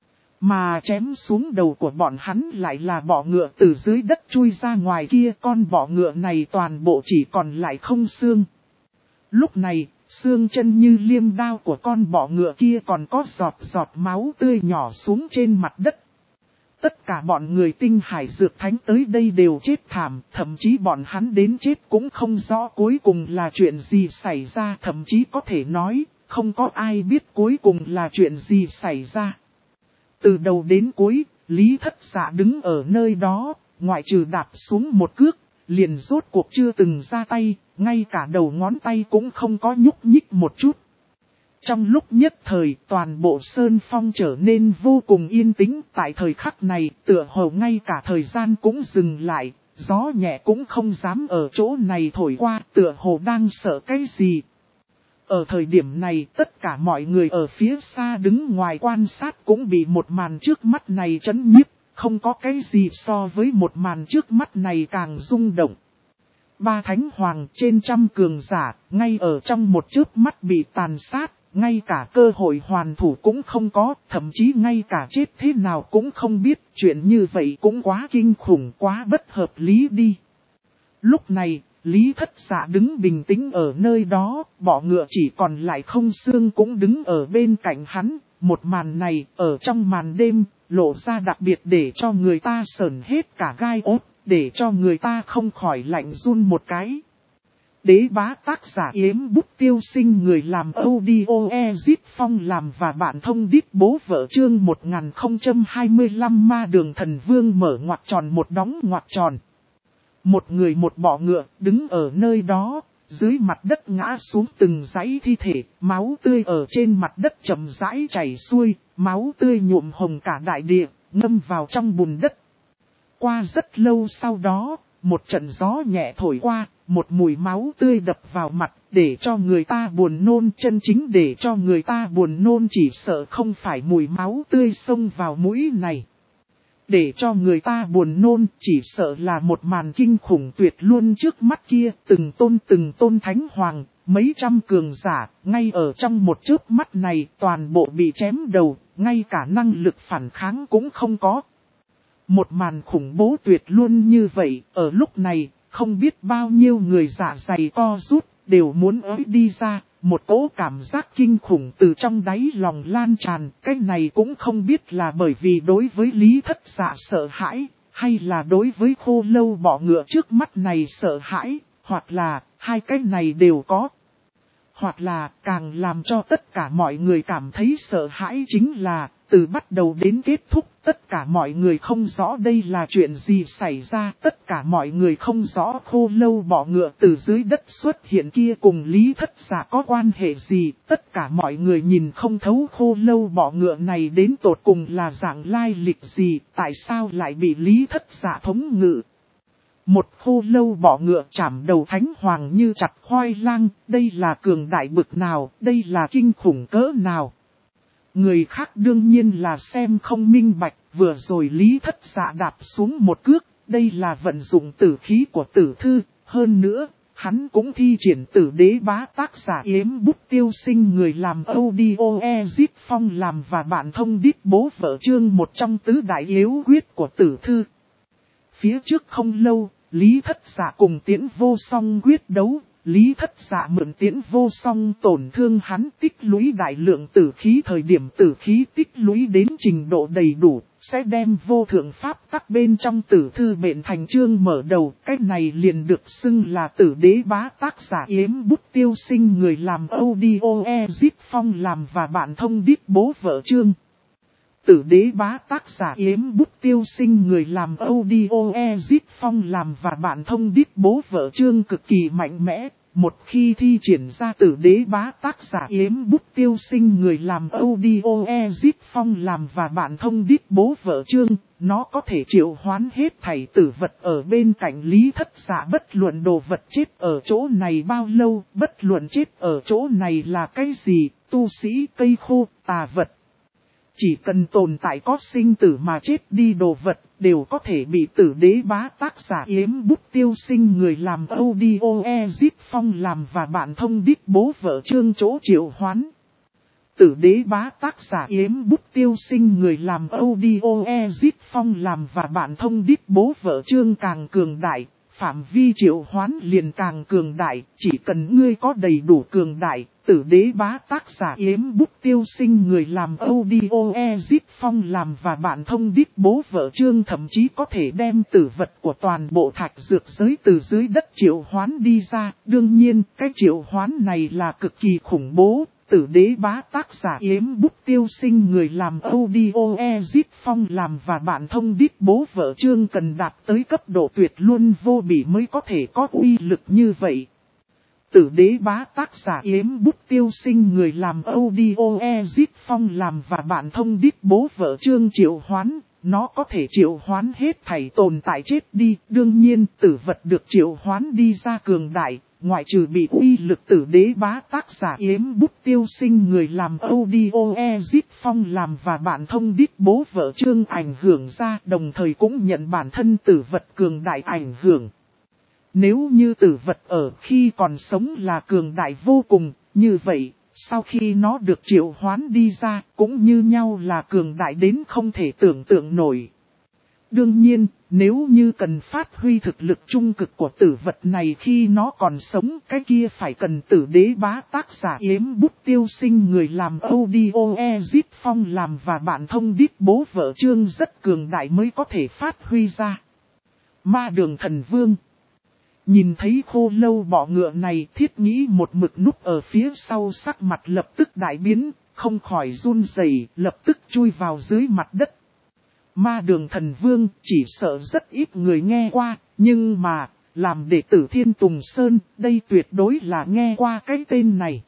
Mà chém xuống đầu của bọn hắn lại là bọ ngựa từ dưới đất chui ra ngoài kia, con bọ ngựa này toàn bộ chỉ còn lại không xương. Lúc này, xương chân như liêm đao của con bọ ngựa kia còn có giọt giọt máu tươi nhỏ xuống trên mặt đất. Tất cả bọn người Tinh Hải Dược Thánh tới đây đều chết thảm, thậm chí bọn hắn đến chết cũng không rõ cuối cùng là chuyện gì xảy ra, thậm chí có thể nói, không có ai biết cuối cùng là chuyện gì xảy ra. Từ đầu đến cuối, Lý Thất Dạ đứng ở nơi đó, ngoại trừ đạp xuống một cước, liền rốt cuộc chưa từng ra tay, ngay cả đầu ngón tay cũng không có nhúc nhích một chút. Trong lúc nhất thời, toàn bộ sơn phong trở nên vô cùng yên tĩnh. Tại thời khắc này, tựa hồ ngay cả thời gian cũng dừng lại, gió nhẹ cũng không dám ở chỗ này thổi qua, tựa hồ đang sợ cái gì. Ở thời điểm này, tất cả mọi người ở phía xa đứng ngoài quan sát cũng bị một màn trước mắt này chấn nhiếp, không có cái gì so với một màn trước mắt này càng rung động. Ba thánh hoàng trên trăm cường giả, ngay ở trong một chớp mắt bị tàn sát, ngay cả cơ hội hoàn thủ cũng không có, thậm chí ngay cả chết thế nào cũng không biết, chuyện như vậy cũng quá kinh khủng, quá bất hợp lý đi. Lúc này, Lý Thất Dạ đứng bình tĩnh ở nơi đó, bọ ngựa chỉ còn lại không xương cũng đứng ở bên cạnh hắn, một màn này ở trong màn đêm, lộ ra đặc biệt để cho người ta sởn hết cả gai ốt, để cho người ta không khỏi lạnh run một cái. Đế bá tác giả Yếm Bút Tiêu Sinh, người làm audio Ezit Phong làm và bạn thông đít bố vợ chương 1025 Ma Đường Thần Vương mở ngoặc tròn một đóng ngoặc tròn. Một người một bọ ngựa đứng ở nơi đó, dưới mặt đất ngã xuống từng dãy thi thể, máu tươi ở trên mặt đất chậm rãi chảy xuôi, máu tươi nhuộm hồng cả đại địa, ngâm vào trong bùn đất. Qua rất lâu sau đó, một trận gió nhẹ thổi qua, một mùi máu tươi đập vào mặt, để cho người ta buồn nôn. Chân chính để cho người ta buồn nôn chỉ sợ không phải mùi máu tươi xông vào mũi này. Để cho người ta buồn nôn chỉ sợ là một màn kinh khủng tuyệt luôn trước mắt kia, từng tôn thánh hoàng, mấy trăm cường giả, ngay ở trong một chớp mắt này toàn bộ bị chém đầu, ngay cả năng lực phản kháng cũng không có. Một màn khủng bố tuyệt luôn như vậy, ở lúc này, không biết bao nhiêu người dạ dày co rút, đều muốn ới đi ra, một cỗ cảm giác kinh khủng từ trong đáy lòng lan tràn. Cái này cũng không biết là bởi vì đối với Lý Thất Dạ sợ hãi, hay là đối với khô lâu bọ ngựa trước mắt này sợ hãi, hoặc là hai cái này đều có. Hoặc là càng làm cho tất cả mọi người cảm thấy sợ hãi chính là, từ bắt đầu đến kết thúc, tất cả mọi người không rõ đây là chuyện gì xảy ra, tất cả mọi người không rõ khô lâu bọ ngựa từ dưới đất xuất hiện kia cùng Lý Thất Dạ có quan hệ gì, tất cả mọi người nhìn không thấu khô lâu bọ ngựa này đến tột cùng là dạng lai lịch gì, tại sao lại bị Lý Thất Dạ thống ngự. Một khô lâu bọ ngựa chảm đầu thánh hoàng như chặt khoai lang, đây là cường đại bực nào, đây là kinh khủng cỡ nào. Người khác đương nhiên là xem không minh bạch, vừa rồi Lý Thất Dạ đạp xuống một cước, đây là vận dụng tử khí của tử thư, hơn nữa, Hắn cũng thi triển Tử Đế Bá tác giả Yếm Bút Tiêu Sinh người làm audio Ezit Phong làm và bạn thông đít bố vợ chương một trong tứ đại yếu quyết của Tử Thư. Phía trước không lâu, Lý Thất Dạ cùng Tiễn Vô Song quyết đấu, Lý Thất Dạ mượn Tiễn Vô Song tổn thương hắn tích lũy đại lượng tử khí, thời điểm tử khí tích lũy đến trình độ đầy đủ, sẽ đem vô thượng pháp tắc bên trong Tử Thư bện thành chương mở đầu. Cách này liền được xưng là Tử Đế Bá tác giả Yếm Bút Tiêu Sinh người làm audio Ezit Phong làm và bạn thông đít bố vợ chương. Tử Đế Bá tác giả Yếm Bút Tiêu Sinh người làm audio Ezit Phong làm và bạn thông đít bố vợ chương cực kỳ mạnh mẽ. Một khi thi triển ra Tử Đế Bá tác giả Yếm Bút Tiêu Sinh người làm audio Ezit Phong làm và bạn thông đít bố vợ chương, nó có thể triệu hoán hết thảy tử vật ở bên cạnh Lý Thất Dạ, bất luận đồ vật chết ở chỗ này bao lâu, bất luận chết ở chỗ này là cái gì, tu sĩ, cây khô, tà vật. Chỉ cần tồn tại có sinh tử mà chết đi đồ vật, đều có thể bị Tử Đế Bá tác giả Yếm Bút Tiêu Sinh người làm audio Ezit Phong làm và bạn thông đít bố vợ chương chỗ triệu hoán. Tử Đế Bá tác giả Yếm Bút Tiêu Sinh người làm audio Ezit Phong làm và bạn thông đít bố vợ chương càng cường đại, phạm vi triệu hoán liền càng cường đại, chỉ cần ngươi có đầy đủ cường đại. Tử Đế Bá tác giả Yếm Bút Tiêu Sinh người làm audio Ezit Phong làm và bạn thông đít bố vợ chương thậm chí có thể đem tử vật của toàn bộ thạch dược giới từ dưới đất triệu hoán đi ra. Đương nhiên, cái triệu hoán này là cực kỳ khủng bố. Tử Đế Bá tác giả Yếm Bút Tiêu Sinh người làm audio Ezit Phong làm và bạn thông đít bố vợ chương cần đạt tới cấp độ tuyệt luân vô bỉ mới có thể có uy lực như vậy. Tử Đế Bá tác giả Yếm Bút Tiêu Sinh người làm audio Ezit Phong làm và bạn thông đít bố vợ chương triệu hoán, nó có thể triệu hoán hết thảy tồn tại chết đi. Đương nhiên, tử vật được triệu hoán đi ra cường đại, ngoại trừ bị uy lực Tử Đế Bá tác giả Yếm Bút Tiêu Sinh người làm audio Ezit Phong làm và bạn thông đít bố vợ chương ảnh hưởng ra, đồng thời cũng nhận bản thân tử vật cường đại ảnh hưởng. Nếu như tử vật ở khi còn sống là cường đại vô cùng, như vậy, sau khi nó được triệu hoán đi ra, cũng như nhau là cường đại đến không thể tưởng tượng nổi. Đương nhiên, nếu như cần phát huy thực lực trung cực của tử vật này khi nó còn sống, cái kia phải cần Tử Đế Bá tác giả Yếm Bút Tiêu Sinh người làm audio Ezit Phong làm và bạn thông đít bố vợ chương rất cường đại mới có thể phát huy ra. Ma Đường Thần Vương. Nhìn thấy khô lâu bọ ngựa này, Thiết Nghĩ một mực núp ở phía sau, sắc mặt lập tức đại biến, không khỏi run rẩy, lập tức chui vào dưới mặt đất. Ma Đường Thần Vương chỉ sợ rất ít người nghe qua, nhưng mà, làm đệ tử Thiên Tùng Sơn, đây tuyệt đối là nghe qua cái tên này.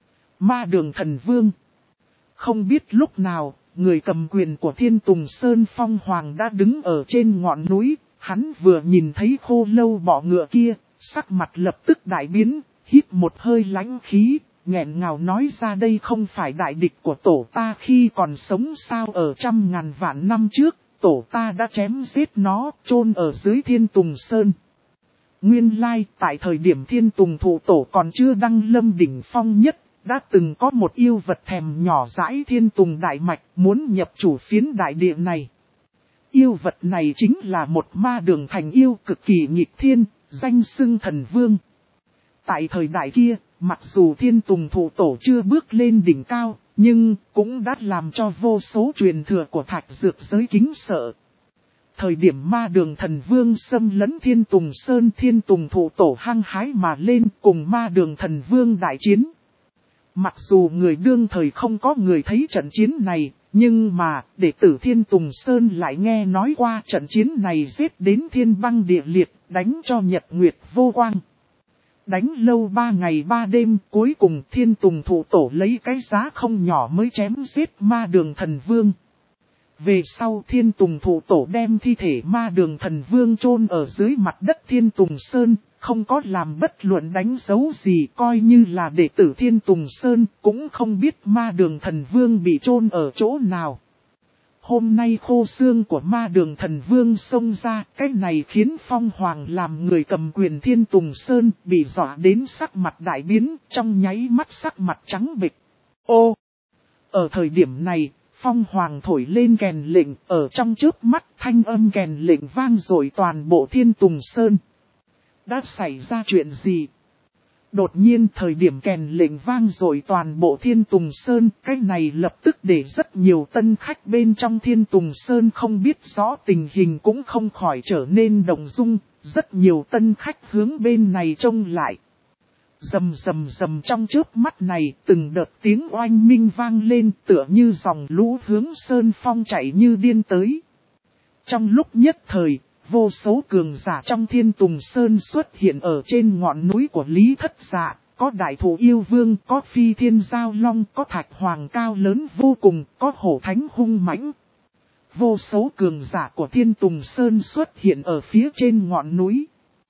Ma Đường Thần Vương. Không biết lúc nào, người cầm quyền của Thiên Tùng Sơn Phong Hoàng đã đứng ở trên ngọn núi. Hắn vừa nhìn thấy khô lâu bọ ngựa kia, sắc mặt lập tức đại biến, hít một hơi lãnh khí, nghẹn ngào nói ra đây không phải đại địch của tổ ta khi còn sống sao, ở trăm ngàn vạn năm trước, tổ ta đã chém giết nó, chôn ở dưới Thiên Tùng Sơn. Nguyên lai, tại thời điểm Thiên Tùng Thụ Tổ còn chưa đăng lâm đỉnh phong nhất, đã từng có một yêu vật thèm nhỏ dãi Thiên Tùng Đại Mạch muốn nhập chủ phiến đại địa này. Yêu vật này chính là một ma đường thành yêu cực kỳ nghịch thiên, danh xưng thần vương. Tại thời đại kia, mặc dù Thiên Tùng Thụ Tổ chưa bước lên đỉnh cao, nhưng cũng đã làm cho vô số truyền thừa của thạch dược giới kính sợ. Thời điểm ma đường thần vương xâm lấn Thiên Tùng Sơn, Thiên Tùng Thụ Tổ hăng hái mà lên cùng ma đường thần vương đại chiến. Mặc dù người đương thời không có người thấy trận chiến này, nhưng mà, đệ tử Thiên Tùng Sơn lại nghe nói qua trận chiến này giết đến thiên băng địa liệt, đánh cho nhật nguyệt vô quang. Đánh lâu 3 ngày 3 đêm, cuối cùng Thiên Tùng Thụ Tổ lấy cái giá không nhỏ mới chém giết ma đường thần vương. Về sau Thiên Tùng Thụ Tổ đem thi thể ma đường thần vương chôn ở dưới mặt đất Thiên Tùng Sơn, không có làm bất luận đánh dấu gì, coi như là đệ tử Thiên Tùng Sơn, cũng không biết ma đường thần vương bị chôn ở chỗ nào. Hôm nay khô xương của ma đường thần vương xông ra, cái này khiến Phong Hoàng làm người cầm quyền Thiên Tùng Sơn bị dọa đến sắc mặt đại biến, trong nháy mắt sắc mặt trắng bệch. Ô! Ở thời điểm này, Phong Hoàng thổi lên kèn lệnh, ở trong chớp mắt thanh âm kèn lệnh vang dội toàn bộ Thiên Tùng Sơn. Đã xảy ra chuyện gì? Đột nhiên thời điểm kèn lệnh vang dội toàn bộ Thiên Tùng Sơn, cái này lập tức để rất nhiều tân khách bên trong Thiên Tùng Sơn không biết rõ tình hình cũng không khỏi trở nên động dung, rất nhiều tân khách hướng bên này trông lại. Rầm rầm rầm trong chớp mắt này, từng đợt tiếng oanh minh vang lên tựa như dòng lũ hướng Sơn Phong chạy như điên tới. Trong lúc nhất thời, vô số cường giả trong Thiên Tùng Sơn xuất hiện ở trên ngọn núi của Lý Thất Dạ, có đại thủ yêu vương, có phi thiên giao long, có thạch hoàng cao lớn vô cùng, có hổ thánh hung mãnh. Vô số cường giả của Thiên Tùng Sơn xuất hiện ở phía trên ngọn núi.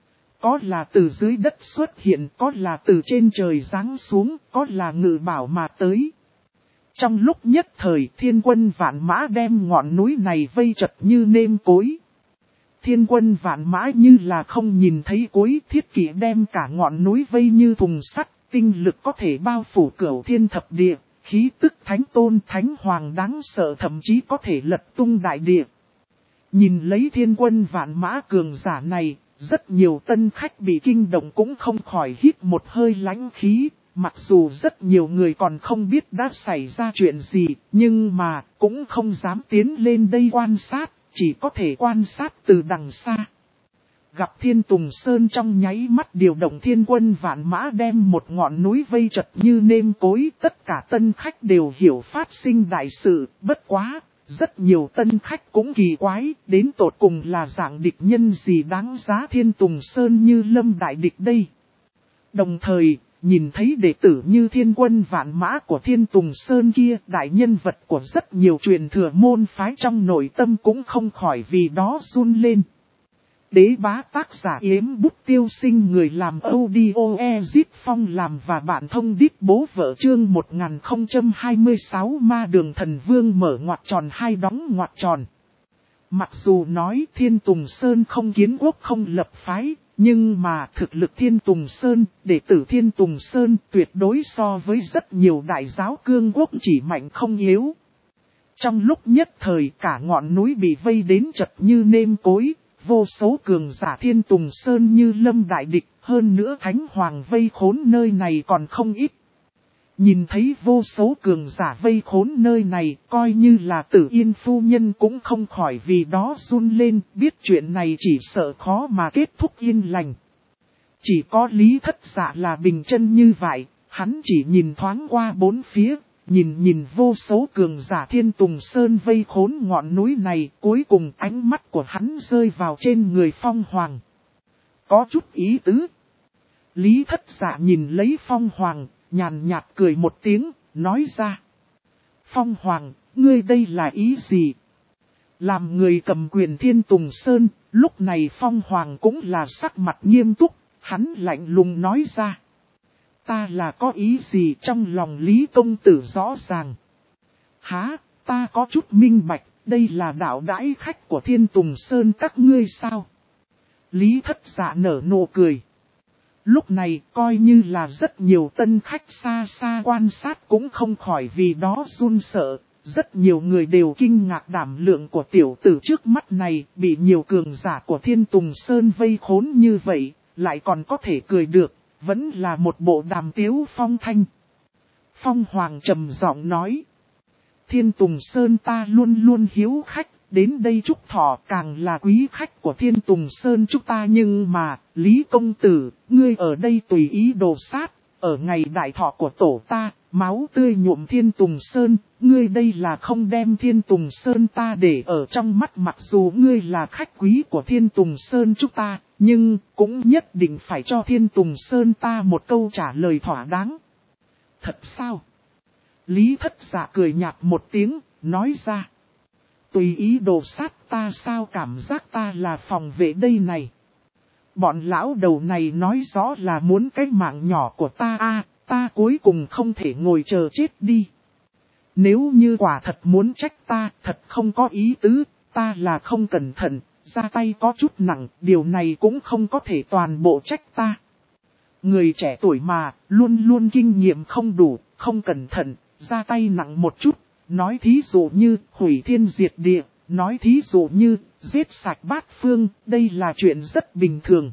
Có là từ dưới đất xuất hiện, có là từ trên trời giáng xuống, có là ngự bảo mà tới. Trong lúc nhất thời thiên quân vạn mã đem ngọn núi này vây chật như nêm cối. Thiên quân vạn mã như là không nhìn thấy cối, thiết kỷ đem cả ngọn núi vây như thùng sắt, tinh lực có thể bao phủ cửu thiên thập địa, khí tức thánh tôn thánh hoàng đáng sợ thậm chí có thể lật tung đại địa. Nhìn lấy thiên quân vạn mã cường giả này, rất nhiều tân khách bị kinh động cũng không khỏi hít một hơi lãnh khí, mặc dù rất nhiều người còn không biết đã xảy ra chuyện gì, nhưng mà cũng không dám tiến lên đây quan sát, chỉ có thể quan sát từ đằng xa. Gặp Thiên Tùng Sơn trong nháy mắt điều động thiên quân vạn mã đem một ngọn núi vây chật như nêm cối, tất cả tân khách đều hiểu phát sinh đại sự, bất quá. Rất nhiều tân khách cũng kỳ quái, đến tột cùng là dạng địch nhân gì đáng giá Thiên Tùng Sơn như lâm đại địch đây. Đồng thời, nhìn thấy đệ tử như thiên quân vạn mã của Thiên Tùng Sơn kia, đại nhân vật của rất nhiều truyền thừa môn phái trong nội tâm cũng không khỏi vì đó run lên. Đế bá tác giả Yếm Bút Tiêu Sinh, người làm audio Ezit Phong làm và bạn thông đít bố vợ chương 1026 ma đường thần vương mở ngoặc tròn hai đóng ngoặc tròn. Mặc dù nói Thiên Tùng Sơn không kiến quốc không lập phái, nhưng mà thực lực Thiên Tùng Sơn, đệ tử Thiên Tùng Sơn tuyệt đối so với rất nhiều đại giáo cương quốc chỉ mạnh không yếu. Trong lúc nhất thời cả ngọn núi bị vây đến chật như nêm cối. Vô số cường giả Thiên Tùng Sơn như lâm đại địch, hơn nữa thánh hoàng vây khốn nơi này còn không ít. Nhìn thấy vô số cường giả vây khốn nơi này, coi như là Tử Yên phu nhân cũng không khỏi vì đó run lên, biết chuyện này chỉ sợ khó mà kết thúc yên lành. Chỉ có Lý Thất Dạ là bình chân như vậy, hắn chỉ nhìn thoáng qua bốn phía. Nhìn vô số cường giả Thiên Tùng Sơn vây khốn ngọn núi này, cuối cùng ánh mắt của hắn rơi vào trên người Phong Hoàng. Có chút ý tứ. Lý Thất Dạ nhìn lấy Phong Hoàng, nhàn nhạt cười một tiếng, nói ra. Phong Hoàng, ngươi đây là ý gì? Làm người cầm quyền Thiên Tùng Sơn, lúc này Phong Hoàng cũng là sắc mặt nghiêm túc, hắn lạnh lùng nói ra. Ta là có ý gì trong lòng Lý công tử rõ ràng. Hả, ta có chút minh bạch, đây là đạo đãi khách của Thiên Tùng Sơn các ngươi sao? Lý Thất Dạ nở nụ cười. Lúc này coi như là rất nhiều tân khách xa xa quan sát cũng không khỏi vì đó run sợ. Rất nhiều người đều kinh ngạc đảm lượng của tiểu tử trước mắt này, bị nhiều cường giả của Thiên Tùng Sơn vây khốn như vậy, lại còn có thể cười được. Vẫn là một bộ đàm tiếu phong thanh. Phong Hoàng trầm giọng nói. Thiên Tùng Sơn ta luôn luôn hiếu khách, đến đây chúc thọ càng là quý khách của Thiên Tùng Sơn chúng ta. Nhưng mà, Lý công tử, ngươi ở đây tùy ý đồ sát, ở ngày đại thọ của tổ ta, máu tươi nhuộm Thiên Tùng Sơn, ngươi đây là không đem Thiên Tùng Sơn ta để ở trong mắt. Mặc dù ngươi là khách quý của Thiên Tùng Sơn chúng ta, nhưng cũng nhất định phải cho Thiên Tùng Sơn ta một câu trả lời thỏa đáng. Thật sao? Lý Thất Dạ cười nhạt một tiếng, nói ra. Tùy ý đồ sát ta sao, cảm giác ta là phòng vệ đây này. Bọn lão đầu này nói rõ là muốn cái mạng nhỏ của ta ta cuối cùng không thể ngồi chờ chết đi. Nếu như quả thật muốn trách ta, thật không có ý tứ, ta là không cẩn thận, ra tay có chút nặng, điều này cũng không có thể toàn bộ trách ta. Người trẻ tuổi mà, luôn luôn kinh nghiệm không đủ, không cẩn thận, ra tay nặng một chút, nói thí dụ như hủy thiên diệt địa, nói thí dụ như giết sạch bát phương, đây là chuyện rất bình thường.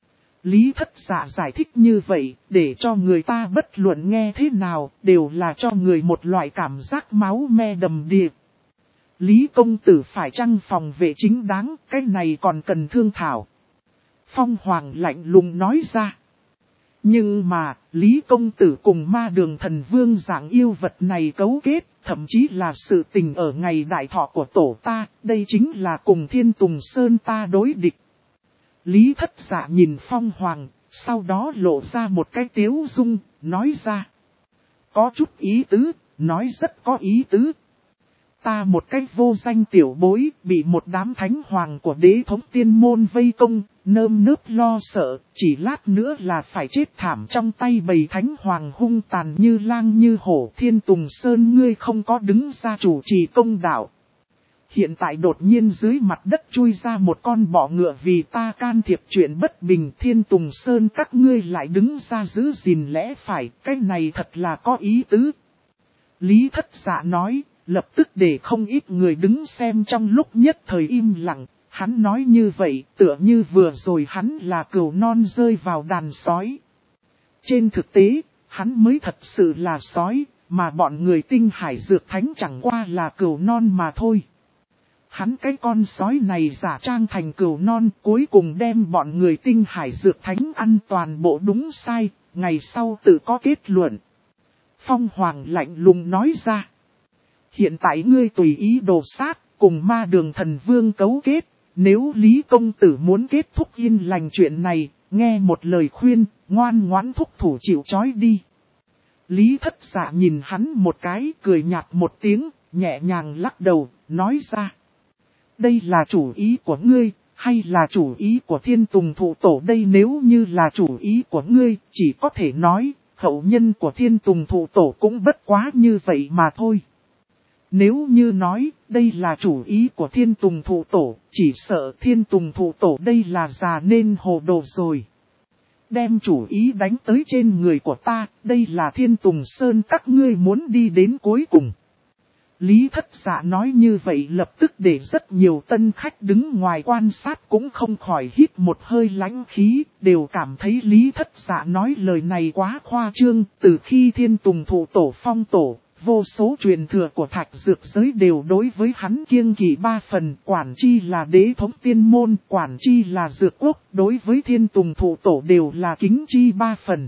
Lý Thất Dạ giải thích như vậy, để cho người ta bất luận nghe thế nào, đều là cho người một loại cảm giác máu me đầm đìa. Lý công tử phải chăng phòng vệ chính đáng, cái này còn cần thương thảo. Phong Hoàng lạnh lùng nói ra. Nhưng mà, Lý công tử cùng ma đường thần vương dạng yêu vật này cấu kết, thậm chí là sự tình ở ngày đại thọ của tổ ta, đây chính là cùng Thiên Tùng Sơn ta đối địch. Lý Thất Dạ nhìn Phong Hoàng, sau đó lộ ra một cái tiếu dung, nói ra. Có chút ý tứ, nói rất có ý tứ. Ta một cách vô danh tiểu bối, bị một đám thánh hoàng của đế thống tiên môn vây công, nơm nớp lo sợ, chỉ lát nữa là phải chết thảm trong tay bầy thánh hoàng hung tàn như lang như hổ. Thiên Tùng Sơn ngươi không có đứng ra chủ trì công đạo. Hiện tại đột nhiên dưới mặt đất chui ra một con bọ ngựa vì ta can thiệp chuyện bất bình. Thiên Tùng Sơn các ngươi lại đứng ra giữ gìn lẽ phải, cái này thật là có ý tứ. Lý Thất Dạ nói, lập tức để không ít người đứng xem trong lúc nhất thời im lặng. Hắn nói như vậy tựa như vừa rồi hắn là cừu non rơi vào đàn sói. Trên thực tế, hắn mới thật sự là sói, mà bọn người Tinh Hải Dược Thánh chẳng qua là cừu non mà thôi. Hắn cái con sói này giả trang thành cừu non, cuối cùng đem bọn người Tinh Hải Dược Thánh ăn toàn bộ đúng sai, ngày sau tự có kết luận. Phong Hoàng lạnh lùng nói ra. Hiện tại ngươi tùy ý đồ sát, cùng ma đường thần vương cấu kết, nếu Lý công tử muốn kết thúc yên lành chuyện này, nghe một lời khuyên, ngoan ngoãn thúc thủ chịu trói đi. Lý Thất Dạ nhìn hắn một cái, cười nhạt một tiếng, nhẹ nhàng lắc đầu, nói ra. Đây là chủ ý của ngươi, hay là chủ ý của Thiên Tùng Thụ Tổ đây? Nếu như là chủ ý của ngươi, chỉ có thể nói, hậu nhân của Thiên Tùng Thụ Tổ cũng bất quá như vậy mà thôi. Nếu như nói, đây là chủ ý của Thiên Tùng Thụ Tổ, chỉ sợ Thiên Tùng Thụ Tổ đây là già nên hồ đồ rồi. Đem chủ ý đánh tới trên người của ta, đây là Thiên Tùng Sơn các ngươi muốn đi đến cuối cùng. Lý Thất Dạ nói như vậy lập tức để rất nhiều tân khách đứng ngoài quan sát cũng không khỏi hít một hơi lãnh khí, đều cảm thấy Lý Thất Dạ nói lời này quá khoa trương. Từ khi Thiên Tùng Thụ Tổ phong tổ, vô số truyền thừa của Thạch Dược giới đều đối với hắn kiêng kỵ 3 phần, quản chi là đế thống tiên môn, quản chi là dược quốc, đối với Thiên Tùng Thụ Tổ đều là kính chi 3 phần.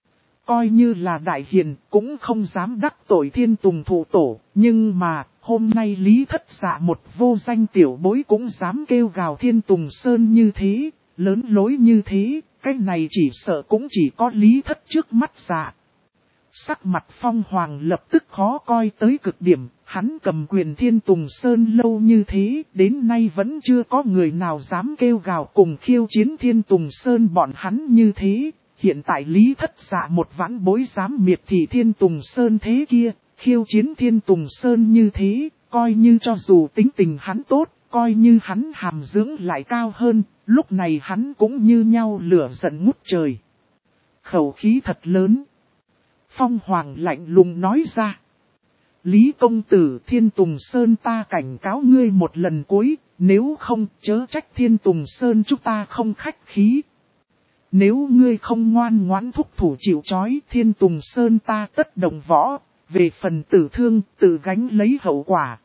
Coi như là đại hiền cũng không dám đắc tội Thiên Tùng Thụ Tổ, nhưng mà hôm nay Lý Thất Dạ một vô danh tiểu bối cũng dám kêu gào Thiên Tùng Sơn như thế, lớn lối như thế, cái này chỉ sợ cũng chỉ có Lý Thất trước mắt dạ. Sắc mặt Phong Hoàng lập tức khó coi tới cực điểm, hắn cầm quyền Thiên Tùng Sơn lâu như thế, đến nay vẫn chưa có người nào dám kêu gào cùng khiêu chiến Thiên Tùng Sơn bọn hắn như thế. Hiện tại Lý Thất Dạ một vãn bối dám miệt thị Thiên Tùng Sơn thế kia, khiêu chiến Thiên Tùng Sơn như thế, coi như cho dù tính tình hắn tốt, coi như hắn hàm dưỡng lại cao hơn, lúc này hắn cũng như nhau lửa giận ngút trời. Khẩu khí thật lớn. Phong Hoàng lạnh lùng nói ra. Lý công tử Thiên Tùng Sơn ta cảnh cáo ngươi một lần cuối, nếu không chớ trách Thiên Tùng Sơn chúng ta không khách khí. Nếu ngươi không ngoan ngoãn thúc thủ chịu trói Thiên Tùng Sơn ta tất động võ, về phần tử thương tự gánh lấy hậu quả.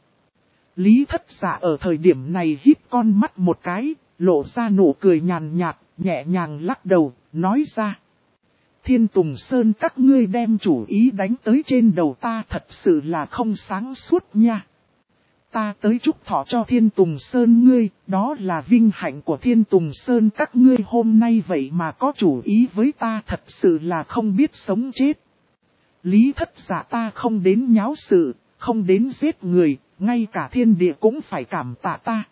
Lý Thất Dạ ở thời điểm này híp con mắt một cái, lộ ra nụ cười nhàn nhạt, nhẹ nhàng lắc đầu, nói ra. Thiên Tùng Sơn các ngươi đem chủ ý đánh tới trên đầu ta thật sự là không sáng suốt nha. Ta tới chúc thọ cho Thiên Tùng Sơn ngươi, đó là vinh hạnh của Thiên Tùng Sơn các ngươi hôm nay vậy mà có chủ ý với ta thật sự là không biết sống chết. Lý Thất Dạ ta không đến nháo sự, không đến giết người, ngay cả thiên địa cũng phải cảm tạ ta.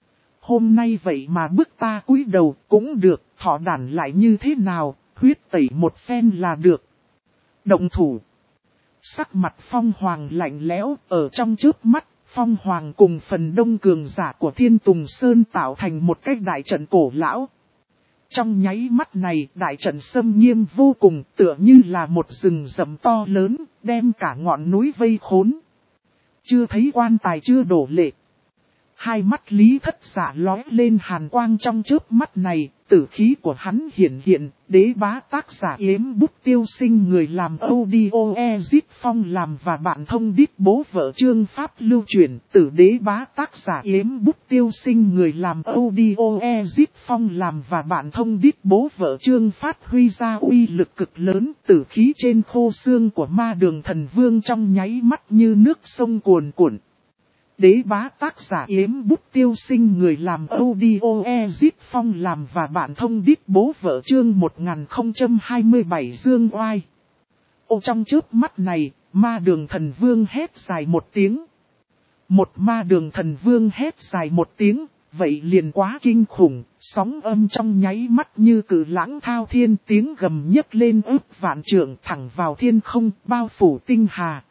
Hôm nay vậy mà bức ta cúi đầu cũng được, thọ đản lại như thế nào, huyết tẩy một phen là được. Động thủ. Sắc mặt Phong Hoàng lạnh lẽo, ở trong chớp mắt, Phong Hoàng cùng phần đông cường giả của Thiên Tùng Sơn tạo thành một cái đại trận cổ lão. Trong nháy mắt này, đại trận xâm nghiêm vô cùng, tựa như là một rừng rậm to lớn, đem cả ngọn núi vây khốn. Chưa thấy quan tài chưa đổ lệ. Hai mắt Lý Thất Dạ lóe lên hàn quang trong chớp mắt này, tử khí của hắn hiển hiện, đế bá tác giả Yếm Bút Tiêu Sinh người làm audio Ezit Phong làm và bạn thông đít bố vợ chương pháp lưu truyền, tử đế bá tác giả Yếm Bút Tiêu Sinh người làm audio Ezit Phong làm và bạn thông đít bố vợ chương phát huy ra uy lực cực lớn, tử khí trên khô xương của ma đường thần vương trong nháy mắt như nước sông cuồn cuộn. Đế bá tác giả Yếm Bút Tiêu Sinh người làm audio Ezit Phong làm và bạn thông đít bố vợ chương 1027 Dương Oai. Trong chớp mắt này, ma đường thần vương hét dài một tiếng. Một ma đường thần vương hét dài một tiếng, vậy liền quá kinh khủng, sóng âm trong nháy mắt như cự lãng thao thiên, tiếng gầm nhấc lên ức vạn trượng thẳng vào thiên không, bao phủ tinh hà.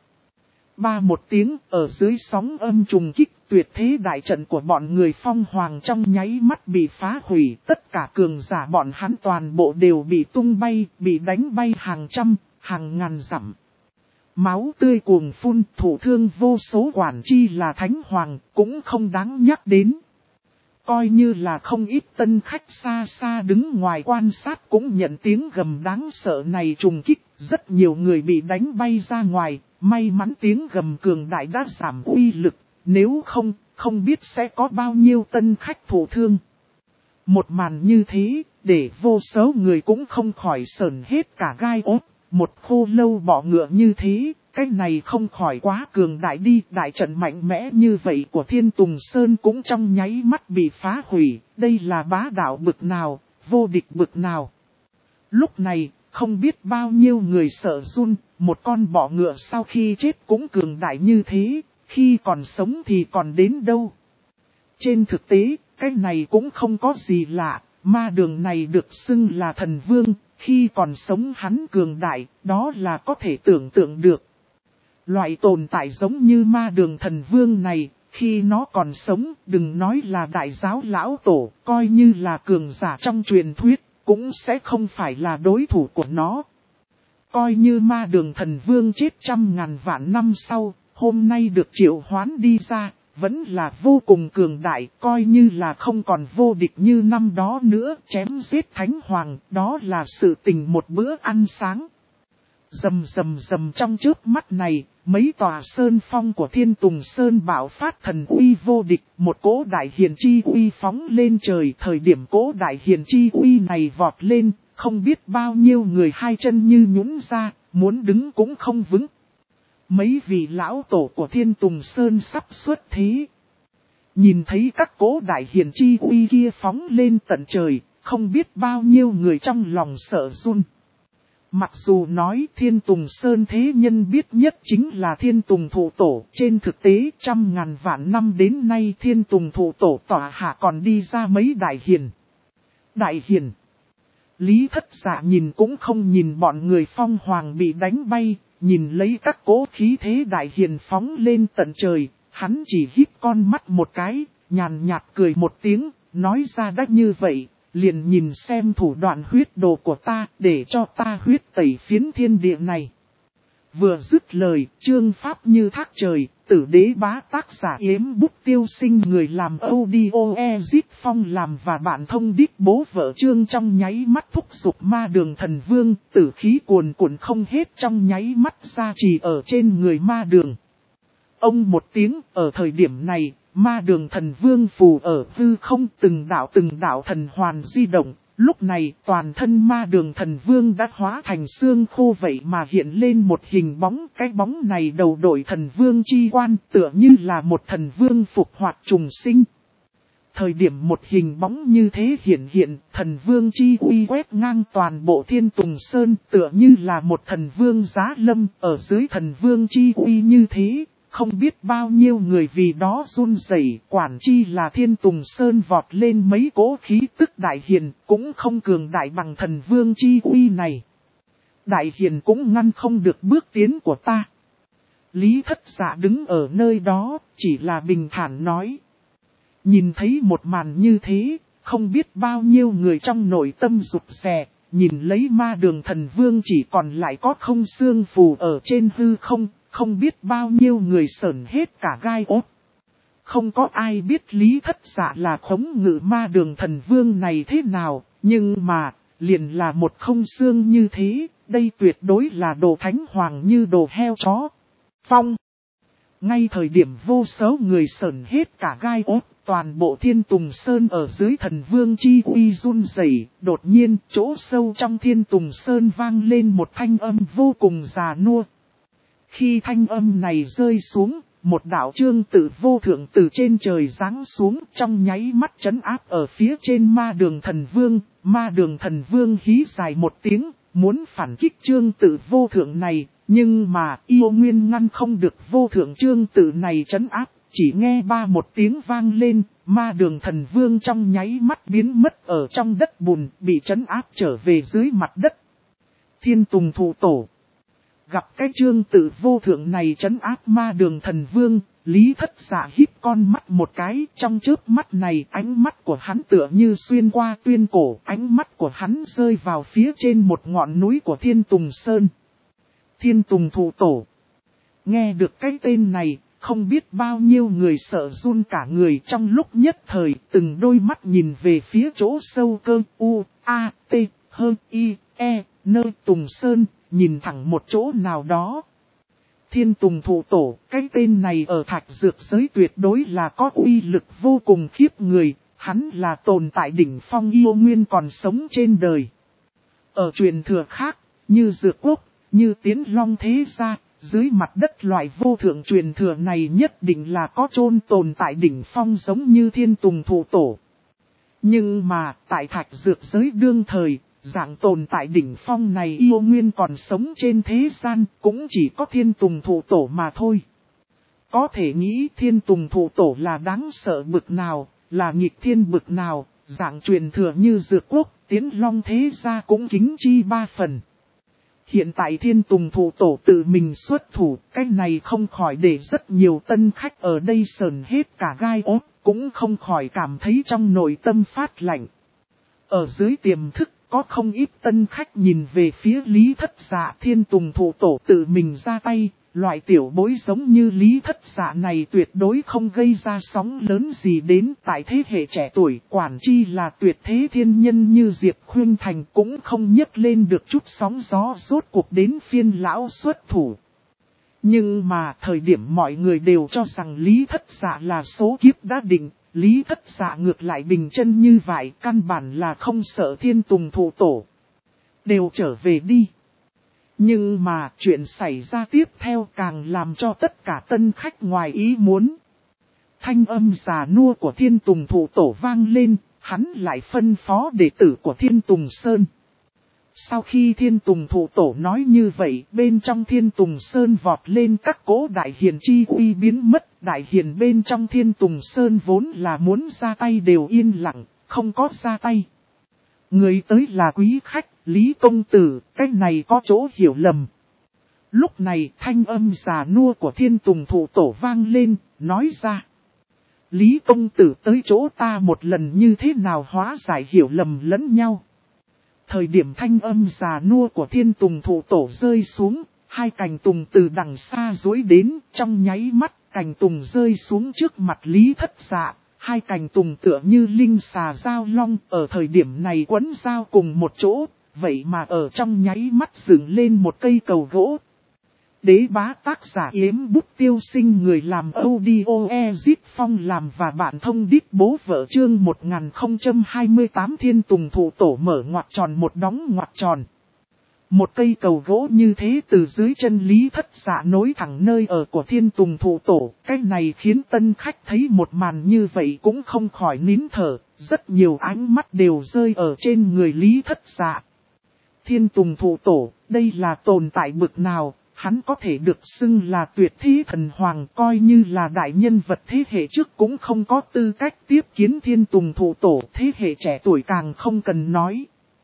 Ba một tiếng, ở dưới sóng âm trùng kích, tuyệt thế đại trận của bọn người Phong Hoàng trong nháy mắt bị phá hủy, tất cả cường giả bọn hắn toàn bộ đều bị tung bay, bị đánh bay hàng trăm, hàng ngàn dặm. Máu tươi cuồng phun, thụ thương vô số, quản chi là Thánh Hoàng, cũng không đáng nhắc đến. Coi như là không ít tân khách xa xa đứng ngoài quan sát cũng nhận tiếng gầm đáng sợ này trùng kích, rất nhiều người bị đánh bay ra ngoài. May mắn tiếng gầm cường đại đã giảm uy lực, nếu không biết sẽ có bao nhiêu tân khách thụ thương. Một màn như thế, để vô số người cũng không khỏi sởn hết cả gai ốt, một khô lâu bọ ngựa như thế, cái này không khỏi quá cường đại đi. Đại trận mạnh mẽ như vậy của Thiên Tùng Sơn cũng trong nháy mắt bị phá hủy, đây là bá đạo bực nào, vô địch bực nào. Lúc này, không biết bao nhiêu người sợ run, một con bọ ngựa sau khi chết cũng cường đại như thế, khi còn sống thì còn đến đâu. Trên thực tế, cái này cũng không có gì lạ, ma đường này được xưng là thần vương, khi còn sống hắn cường đại, đó là có thể tưởng tượng được. Loại tồn tại giống như ma đường thần vương này, khi nó còn sống, đừng nói là đại giáo lão tổ, coi như là cường giả trong truyền thuyết, cũng sẽ không phải là đối thủ của nó. Coi như ma đường thần vương chết trăm ngàn vạn năm sau, hôm nay được triệu hoán đi ra, vẫn là vô cùng cường đại, coi như là không còn vô địch như năm đó nữa, chém giết Thánh Hoàng, đó là sự tình một bữa ăn sáng. Rầm rầm rầm trong chớp mắt này, mấy tòa sơn phong của Thiên Tùng Sơn bạo phát thần uy vô địch, một cỗ đại hiền chi uy phóng lên trời. Thời điểm cỗ đại hiền chi uy này vọt lên, không biết bao nhiêu người hai chân như nhũn ra, muốn đứng cũng không vững. Mấy vị lão tổ của Thiên Tùng Sơn sắp xuất thế. Nhìn thấy các cỗ đại hiền chi uy kia phóng lên tận trời, không biết bao nhiêu người trong lòng sợ run. Mặc dù nói Thiên Tùng Sơn thế nhân biết nhất chính là Thiên Tùng Thụ Tổ, trên thực tế trăm ngàn vạn năm đến nay Thiên Tùng Thụ Tổ tỏa hạ còn đi ra mấy đại hiền. Đại hiền. Lý Thất Dạ nhìn cũng không nhìn bọn người Phong Hoàng bị đánh bay, nhìn lấy các cỗ khí thế đại hiền phóng lên tận trời, hắn chỉ híp con mắt một cái, nhàn nhạt cười một tiếng, nói ra đắc như vậy. Liền nhìn xem thủ đoạn huyết đồ của ta, để cho ta huyết tẩy phiến thiên địa này. Vừa dứt lời, chương pháp như thác trời, tử đế bá tác giả Yếm Bút Tiêu Sinh người làm audio Ezit Phong làm và bạn thông đít bố vợ chương trong nháy mắt thúc giục ma đường thần vương, tử khí cuồn cuộn không hết trong nháy mắt ra trì ở trên người ma đường. Ông một tiếng, ở thời điểm này, ma đường thần vương phù ở hư không, từng đạo thần hoàn di động. Lúc này toàn thân ma đường thần vương đã hóa thành xương khô vậy mà hiện lên một hình bóng. Cái bóng này đầu đội thần vương chi quan, tựa như là một thần vương phục hoạt trùng sinh. Thời điểm một hình bóng như thế hiện, thần vương chi uy quét ngang toàn bộ Thiên Tùng Sơn, tựa như là một thần vương giá lâm. Ở dưới thần vương chi uy như thế, không biết bao nhiêu người vì đó run rẩy, quản chi là Thiên Tùng Sơn vọt lên mấy cỗ khí tức đại hiền, cũng không cường đại bằng thần vương chi uy này. Đại hiền cũng ngăn không được bước tiến của ta. Lý Thất Dạ đứng ở nơi đó, chỉ là bình thản nói. Nhìn thấy một màn như thế, không biết bao nhiêu người trong nội tâm rụt rè, nhìn lấy Ma Đường Thần Vương chỉ còn lại có không xương phù ở trên hư không, không biết bao nhiêu người sởn hết cả gai ốt. Không có ai biết Lý Thất Dạ là khống ngự Ma Đường Thần Vương này thế nào, nhưng mà, liền là một không xương như thế, đây tuyệt đối là đồ thánh hoàng như đồ heo chó. Phong. Ngay thời điểm vô số người sởn hết cả gai ốt, toàn bộ Thiên Tùng Sơn ở dưới Thần Vương chi uy run rẩy, đột nhiên chỗ sâu trong Thiên Tùng Sơn vang lên một thanh âm vô cùng già nua. Khi thanh âm này rơi xuống, một đạo trương tự vô thượng từ trên trời giáng xuống, trong nháy mắt trấn áp ở phía trên Ma Đường Thần Vương. Ma Đường Thần Vương hí dài một tiếng, muốn phản kích trương tự vô thượng này, nhưng mà yêu nguyên ngăn không được vô thượng trương tự này trấn áp. Chỉ nghe ba một tiếng vang lên, Ma Đường Thần Vương trong nháy mắt biến mất ở trong đất bùn, bị trấn áp trở về dưới mặt đất. Thiên Tùng Thụ Tổ. Gặp cái trương tự vô thượng này trấn áp Ma Đường Thần Vương, Lý Thất Dạ híp con mắt một cái, trong chớp mắt này ánh mắt của hắn tựa như xuyên qua tuyên cổ, ánh mắt của hắn rơi vào phía trên một ngọn núi của Thiên Tùng Sơn. Thiên Tùng Thụ Tổ. Nghe được cái tên này, không biết bao nhiêu người sợ run cả người, trong lúc nhất thời, từng đôi mắt nhìn về phía chỗ sâu cơ U, A, T, H, I, E, nơi Tùng Sơn, nhìn thẳng một chỗ nào đó. Thiên Tùng Thụ Tổ, cái tên này ở thạch dược giới tuyệt đối là có uy lực vô cùng khiếp người, hắn là tồn tại đỉnh phong yêu nguyên còn sống trên đời. Ở truyền thừa khác, như Dược Quốc, như Tiến Long Thế Gia, dưới mặt đất loại vô thượng truyền thừa này nhất định là có chôn tồn tại đỉnh phong giống như Thiên Tùng Thụ Tổ. Nhưng mà, tại thạch dược giới đương thời, dạng tồn tại đỉnh phong này yêu nguyên còn sống trên thế gian, cũng chỉ có Thiên Tùng Thụ Tổ mà thôi. Có thể nghĩ Thiên Tùng Thụ Tổ là đáng sợ bực nào, là nghịch thiên bực nào, dạng truyền thừa như Dược Quốc, Tiến Long Thế Gia cũng kính chi ba phần. Hiện tại Thiên Tùng Thụ Tổ tự mình xuất thủ, cái này không khỏi để rất nhiều tân khách ở đây sờn hết cả gai ốt, cũng không khỏi cảm thấy trong nội tâm phát lạnh. Ở dưới tiềm thức, có không ít tân khách nhìn về phía Lý Thất Dạ. Thiên Tùng Thụ Tổ tự mình ra tay, loại tiểu bối giống như Lý Thất Dạ này tuyệt đối không gây ra sóng lớn gì đến tại thế hệ trẻ tuổi, quản chi là tuyệt thế thiên nhân như Diệp Khuyên Thành cũng không nhấc lên được chút sóng gió, rốt cuộc đến phiên lão xuất thủ. Nhưng mà thời điểm mọi người đều cho rằng Lý Thất Dạ là số kiếp đã định, Lý Thất Dạ ngược lại bình chân như vậy, căn bản là không sợ Thiên Tùng Thụ Tổ. Đều trở về đi. Nhưng mà chuyện xảy ra tiếp theo càng làm cho tất cả tân khách ngoài ý muốn. Thanh âm già nua của Thiên Tùng Thụ Tổ vang lên, hắn lại phân phó đệ tử của Thiên Tùng Sơn. Sau khi Thiên Tùng Thụ Tổ nói như vậy, bên trong Thiên Tùng Sơn vọt lên các cỗ đại hiền chi uy biến mất. Đại hiền bên trong Thiên Tùng Sơn vốn là muốn ra tay đều yên lặng, không có ra tay. Người tới là quý khách, Lý Công Tử, cái này có chỗ hiểu lầm. Lúc này thanh âm già nua của Thiên Tùng Thụ Tổ vang lên, nói ra. Lý Công Tử tới chỗ ta một lần như thế nào hóa giải hiểu lầm lẫn nhau. Thời điểm thanh âm già nua của Thiên Tùng Thụ Tổ rơi xuống, hai cành tùng từ đằng xa duỗi đến, trong nháy mắt, cành tùng rơi xuống trước mặt Lý Thất Dạ. Hai cành tùng tựa như linh xà giao long, ở thời điểm này quấn giao cùng một chỗ, vậy mà ở trong nháy mắt dựng lên một cây cầu gỗ. Đế bá tác giả Yếm Bút Tiêu Sinh, người làm audio Ezit Phong làm và bạn thông đít bố vợ chương 1028. Thiên Tùng Thụ Tổ mở ngoặc tròn một đóng ngoặc tròn. Một cây cầu gỗ như thế từ dưới chân Lý Thất Dạ nối thẳng nơi ở của Thiên Tùng Thụ Tổ. Cái này khiến tân khách thấy một màn như vậy cũng không khỏi nín thở. Rất nhiều ánh mắt đều rơi ở trên người Lý Thất Dạ. Thiên Tùng Thụ Tổ, đây là tồn tại bực nào? Hắn có thể được xưng là tuyệt thế thần hoàng, coi như là đại nhân vật thế hệ trước cũng không có tư cách tiếp kiến Thiên Tùng Thụ Tổ, thế hệ trẻ tuổi càng không cần nói.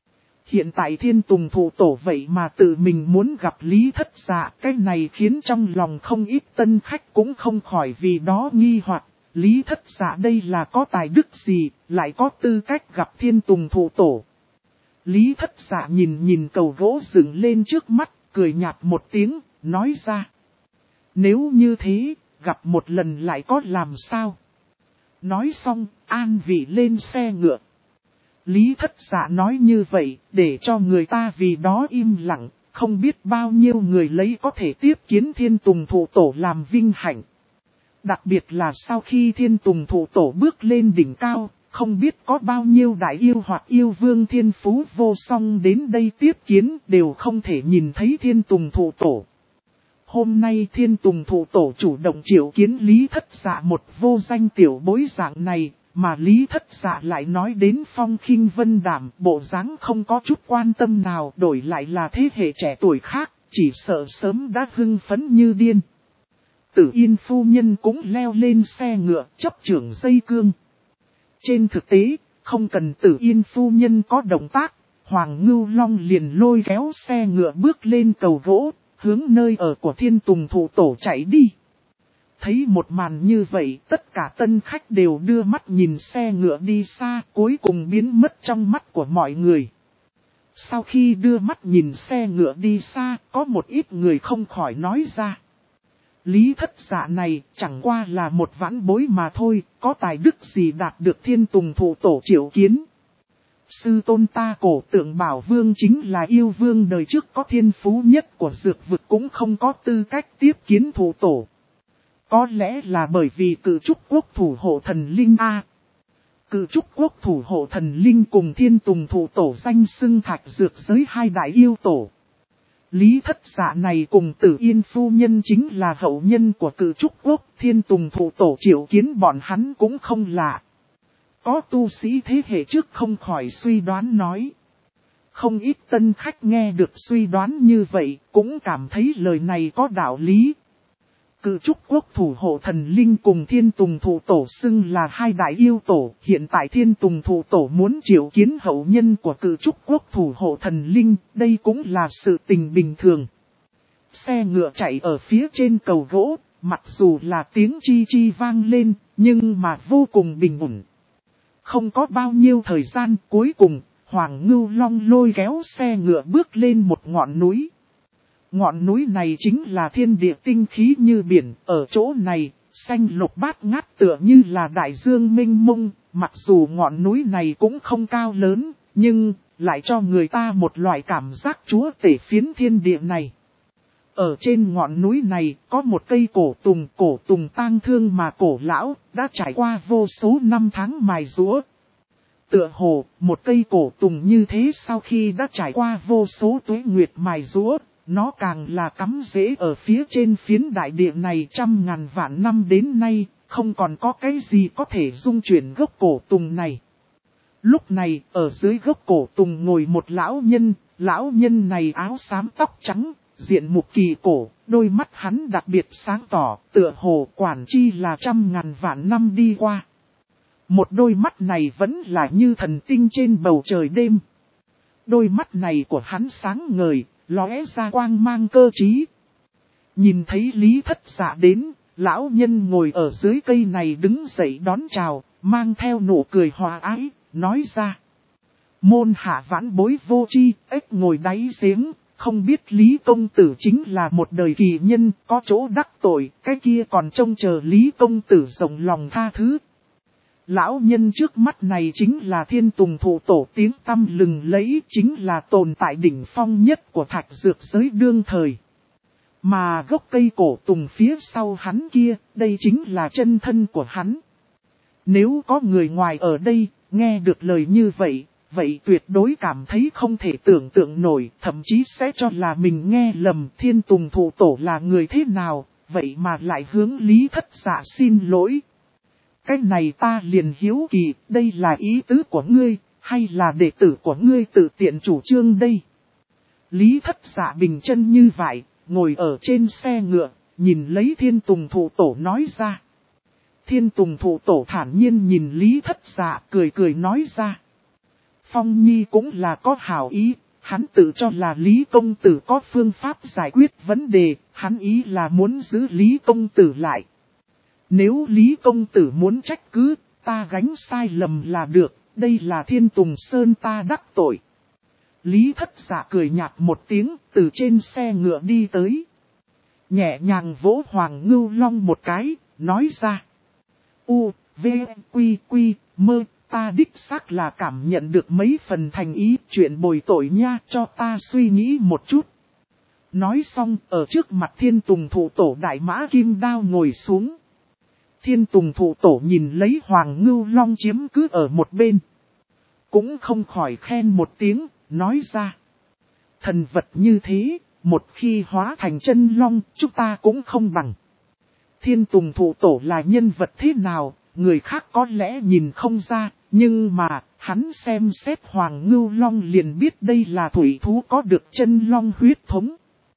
Hiện tại Thiên Tùng Thụ Tổ vậy mà tự mình muốn gặp Lý Thất Dạ, cái này khiến trong lòng không ít tân khách cũng không khỏi vì đó nghi hoặc. Lý Thất Dạ đây là có tài đức gì, lại có tư cách gặp Thiên Tùng Thụ Tổ. Lý Thất Dạ nhìn cầu gỗ dựng lên trước mắt, cười nhạt một tiếng, nói ra. Nếu như thế, gặp một lần lại có làm sao? Nói xong, an vị lên xe ngựa. Lý Thất Dạ nói như vậy, để cho người ta vì đó im lặng, không biết bao nhiêu người lấy có thể tiếp kiến Thiên Tùng Thụ Tổ làm vinh hạnh. Đặc biệt là sau khi Thiên Tùng Thụ Tổ bước lên đỉnh cao, không biết có bao nhiêu đại yêu hoặc yêu vương thiên phú vô song đến đây tiếp kiến đều không thể nhìn thấy Thiên Tùng Thụ Tổ. Hôm nay Thiên Tùng Thụ Tổ chủ động triệu kiến Lý Thất Dạ một vô danh tiểu bối dạng này, mà Lý Thất Dạ lại nói đến phong khinh vân đạm, bộ dáng không có chút quan tâm nào, đổi lại là thế hệ trẻ tuổi khác, chỉ sợ sớm đã hưng phấn như điên. Tử Yên phu nhân cũng leo lên xe ngựa, chấp chưởng dây cương. Trên thực tế, không cần Tử Yên phu nhân có động tác, Hoàng Ngưu Long liền lôi kéo xe ngựa bước lên cầu gỗ, hướng nơi ở của Thiên Tùng Thụ Tổ chạy đi. Thấy một màn như vậy, tất cả tân khách đều đưa mắt nhìn xe ngựa đi xa, cuối cùng biến mất trong mắt của mọi người. Sau khi đưa mắt nhìn xe ngựa đi xa, có một ít người không khỏi nói ra. Lý Thất Dạ này chẳng qua là một vãn bối mà thôi, có tài đức gì đạt được Thiên Tùng Thụ Tổ triệu kiến. Sư tôn ta cổ tượng Bảo Vương chính là yêu vương đời trước có thiên phú nhất của dược vực cũng không có tư cách tiếp kiến Thụ Tổ. Có lẽ là bởi vì Cự Trúc Quốc thủ hộ thần linh A. Cự Trúc Quốc thủ hộ thần linh cùng Thiên Tùng Thụ Tổ danh xưng thạch dược giới hai đại yêu tổ. Lý Thất Dạ này cùng Tử Yên phu nhân chính là hậu nhân của Cự Trúc Quốc, Thiên Tùng Thụ Tổ triệu kiến bọn hắn cũng không lạ. Có tu sĩ thế hệ trước không khỏi suy đoán nói. Không ít tân khách nghe được suy đoán như vậy, cũng cảm thấy lời này có đạo lý. Cự Trúc Quốc thủ hộ thần linh cùng Thiên Tùng Thụ Tổ xưng là hai đại yêu tổ. Hiện tại Thiên Tùng Thụ Tổ muốn triệu kiến hậu nhân của Cự Trúc Quốc thủ hộ thần linh, đây cũng là sự tình bình thường. Xe ngựa chạy ở phía trên cầu gỗ, mặc dù là tiếng chi chi vang lên, nhưng mà vô cùng bình ổn. Không có bao nhiêu thời gian, cuối cùng, Hoàng Ngưu Long lôi kéo xe ngựa bước lên một ngọn núi. Ngọn núi này chính là thiên địa tinh khí như biển, ở chỗ này, xanh lục bát ngát tựa như là đại dương mênh mông, mặc dù ngọn núi này cũng không cao lớn, nhưng lại cho người ta một loại cảm giác chúa tể phiến thiên địa này. Ở trên ngọn núi này có một cây cổ tùng tang thương mà cổ lão, đã trải qua vô số năm tháng mài giũa. Tựa hồ, một cây cổ tùng như thế sau khi đã trải qua vô số tuế nguyệt mài giũa, nó càng là cắm rễ ở phía trên phiến đại địa này trăm ngàn vạn năm đến nay, không còn có cái gì có thể dung chuyển gốc cổ tùng này. Lúc này, ở dưới gốc cổ tùng ngồi một lão nhân này áo xám tóc trắng, diện mục kỳ cổ, đôi mắt hắn đặc biệt sáng tỏ, tựa hồ quản chi là trăm ngàn vạn năm đi qua. Một đôi mắt này vẫn là như thần tinh trên bầu trời đêm. Đôi mắt này của hắn sáng ngời, lóe ra quang mang cơ trí. Nhìn thấy Lý Thất Dạ đến, lão nhân ngồi ở dưới cây này đứng dậy đón chào, mang theo nụ cười hòa ái, nói ra. Môn hạ vãn bối vô tri, ếch ngồi đáy giếng, không biết Lý Công Tử chính là một đời kỳ nhân, có chỗ đắc tội, cái kia còn trông chờ Lý Công Tử rộng lòng tha thứ. Lão nhân trước mắt này chính là Thiên Tùng Thụ Tổ tiếng tăm lừng lẫy, chính là tồn tại đỉnh phong nhất của thạch dược giới đương thời. Mà gốc cây cổ tùng phía sau hắn kia, đây chính là chân thân của hắn. Nếu có người ngoài ở đây, nghe được lời như vậy, vậy tuyệt đối cảm thấy không thể tưởng tượng nổi, thậm chí sẽ cho là mình nghe lầm Thiên Tùng Thụ Tổ là người thế nào, vậy mà lại hướng Lý Thất Dạ xin lỗi. Cái này ta liền hiếu kỳ, đây là ý tứ của ngươi, hay là đệ tử của ngươi tự tiện chủ trương đây? Lý Thất Dạ bình chân như vậy, ngồi ở trên xe ngựa, nhìn lấy Thiên Tùng Thụ Tổ nói ra. Thiên Tùng Thụ Tổ thản nhiên nhìn Lý Thất Dạ cười cười nói ra. Phong Nhi cũng là có hảo ý, hắn tự cho là Lý Công Tử có phương pháp giải quyết vấn đề, hắn ý là muốn giữ Lý Công Tử lại. Nếu Lý Công Tử muốn trách cứ, ta gánh sai lầm là được, đây là Thiên Tùng Sơn ta đắc tội. Lý Thất Dạ cười nhạt một tiếng, từ trên xe ngựa đi tới. Nhẹ nhàng vỗ Hoàng Ngưu Long một cái, nói ra. U, V, Quy, Quy, Mơ, ta đích xác là cảm nhận được mấy phần thành ý, chuyện bồi tội nha, cho ta suy nghĩ một chút. Nói xong, ở trước mặt Thiên Tùng Thủ Tổ Đại Mã Kim Đao ngồi xuống. Thiên Tùng Thủ Tổ nhìn lấy Hoàng Ngưu Long chiếm cứ ở một bên. Cũng không khỏi khen một tiếng, nói ra. Thần vật như thế, một khi hóa thành chân long, chúng ta cũng không bằng. Thiên Tùng Thủ Tổ là nhân vật thế nào, người khác có lẽ nhìn không ra, nhưng mà, hắn xem xét Hoàng Ngưu Long liền biết đây là thủy thú có được chân long huyết thống.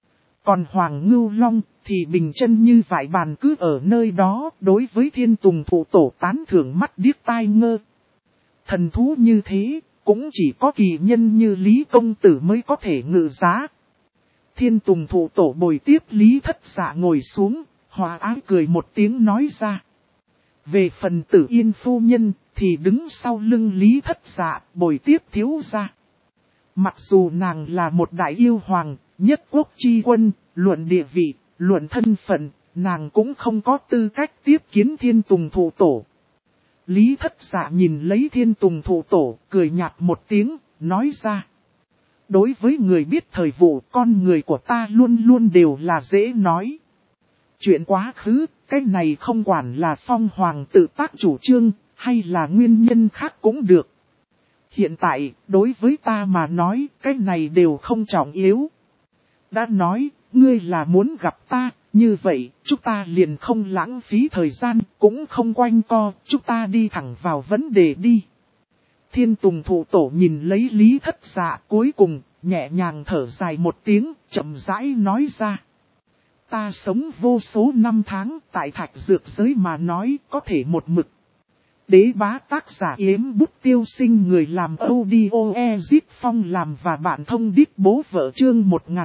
Còn Hoàng Ngưu Long thì bình chân như vải bàn cứ ở nơi đó, đối với Thiên Tùng Thủ Tổ tán thưởng mắt điếc tai ngơ. Thần thú như thế, cũng chỉ có kỳ nhân như Lý Công Tử mới có thể ngự giá. Thiên Tùng Thủ Tổ bồi tiếp Lý Thất Dạ ngồi xuống, hòa ái cười một tiếng nói ra. Về phần Tử Yên phu nhân, thì đứng sau lưng Lý Thất Dạ, bồi tiếp thiếu gia. Mặc dù nàng là một đại yêu hoàng, nhất quốc chi quân, luận địa vị, luận thân phận, nàng cũng không có tư cách tiếp kiến Thiên Tùng Thủ Tổ. Lý Thất Dạ nhìn lấy Thiên Tùng Thủ Tổ, cười nhạt một tiếng, nói ra. Đối với người biết thời vụ, con người của ta luôn luôn đều là dễ nói. Chuyện quá khứ, cái này không quản là Phong Hoàng tự tác chủ trương, hay là nguyên nhân khác cũng được. Hiện tại, đối với ta mà nói, cái này đều không trọng yếu. Đã nói, ngươi là muốn gặp ta, như vậy, chúng ta liền không lãng phí thời gian, cũng không quanh co, chúng ta đi thẳng vào vấn đề đi. Thiên Tùng Thủ Tổ nhìn lấy Lý Thất Dạ, cuối cùng, nhẹ nhàng thở dài một tiếng, chậm rãi nói ra. Ta sống vô số năm tháng, tại thạch dược giới mà nói, có thể một mực. Đế bá tác giả Yếm Bút Tiêu Sinh, người làm audio Ezip Phong làm và bạn thông đít bố vợ chương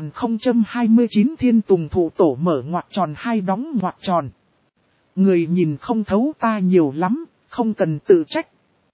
1029. Thiên Tùng Thủ Tổ mở ngoặc tròn hai đóng ngoặc tròn. Người nhìn không thấu ta nhiều lắm, không cần tự trách.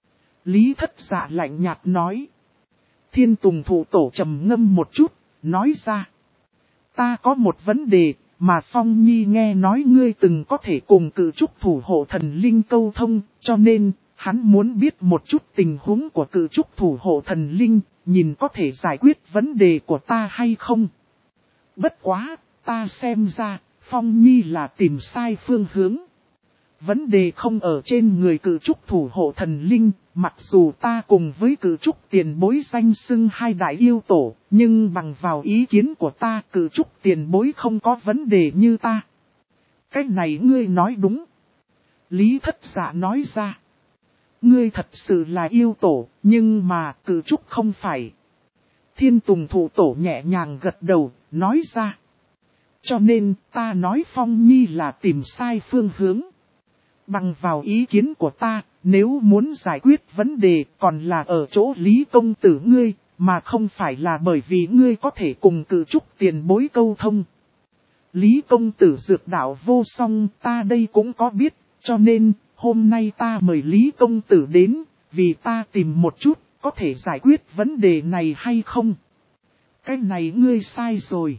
Lý Thất Dạ lạnh nhạt nói. Thiên Tùng Thủ Tổ trầm ngâm một chút, nói ra. Ta có một vấn đề, mà Phong Nhi nghe nói ngươi từng có thể cùng Cự Trúc thủ hộ thần linh câu thông, cho nên, hắn muốn biết một chút tình huống của Cự Trúc thủ hộ thần linh, nhìn có thể giải quyết vấn đề của ta hay không. Bất quá, ta xem ra, Phong Nhi là tìm sai phương hướng. Vấn đề không ở trên người Cự Trúc thủ hộ thần linh, mặc dù ta cùng với Cự Trúc tiền bối danh xưng hai đại yêu tổ, nhưng bằng vào ý kiến của ta, Cự Trúc tiền bối không có vấn đề như ta. Cái này ngươi nói đúng. Lý Thất Dạ nói ra. Ngươi thật sự là yêu tổ, nhưng mà Cự Trúc không phải. Thiên Tùng Thủ Tổ nhẹ nhàng gật đầu, nói ra. Cho nên ta nói Phong Nhi là tìm sai phương hướng. Bằng vào ý kiến của ta, nếu muốn giải quyết vấn đề còn là ở chỗ Lý Công Tử ngươi, mà không phải là bởi vì ngươi có thể cùng Cự Trúc tiền bối câu thông. Lý Công Tử dược đạo vô song, ta đây cũng có biết, cho nên hôm nay ta mời Lý Công Tử đến, vì ta tìm một chút, có thể giải quyết vấn đề này hay không. Cái này ngươi sai rồi.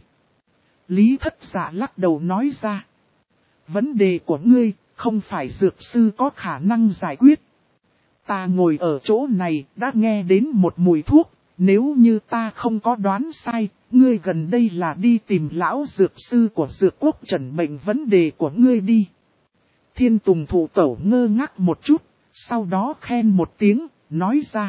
Lý Thất Dạ lắc đầu nói ra. Vấn đề của ngươi, không phải dược sư có khả năng giải quyết. Ta ngồi ở chỗ này đã nghe đến một mùi thuốc, nếu như ta không có đoán sai, ngươi gần đây là đi tìm lão dược sư của dược quốc trần bệnh vấn đề của ngươi đi. Thiên Tùng Thủ Tổ ngơ ngác một chút, sau đó khen một tiếng, nói ra.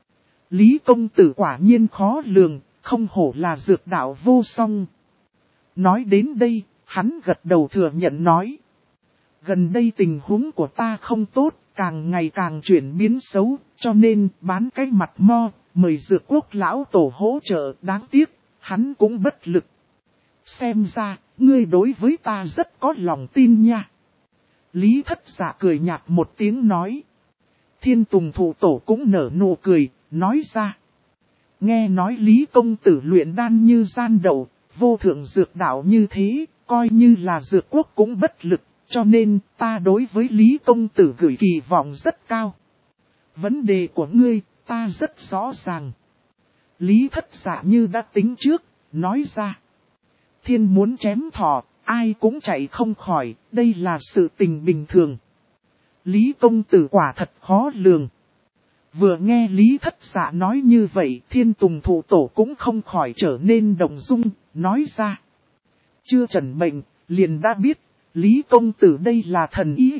Lý Công Tử quả nhiên khó lường, không hổ là dược đạo vô song. Nói đến đây, hắn gật đầu thừa nhận nói. Gần đây tình huống của ta không tốt, càng ngày càng chuyển biến xấu, cho nên bán cái mặt mo, mời dược quốc lão tổ hỗ trợ, đáng tiếc, hắn cũng bất lực. Xem ra, ngươi đối với ta rất có lòng tin nha. Lý Thất Dạ cười nhạt một tiếng nói. Thiên Tùng Thủ Tổ cũng nở nụ cười, nói ra. Nghe nói Lý công tử luyện đan như gian đậu, vô thượng dược đạo như thế, coi như là dược quốc cũng bất lực, cho nên ta đối với Lý công tử gửi kỳ vọng rất cao. Vấn đề của ngươi, ta rất rõ ràng. Lý thất giả như đã tính trước, nói ra. Thiên muốn chém thỏ, ai cũng chạy không khỏi, đây là sự tình bình thường. Lý công tử quả thật khó lường. Vừa nghe Lý thất giả nói như vậy, Thiên Tùng Thụ Tổ cũng không khỏi trở nên động dung, nói ra. Chưa trần mệnh, liền đã biết, Lý công tử đây là thần ý.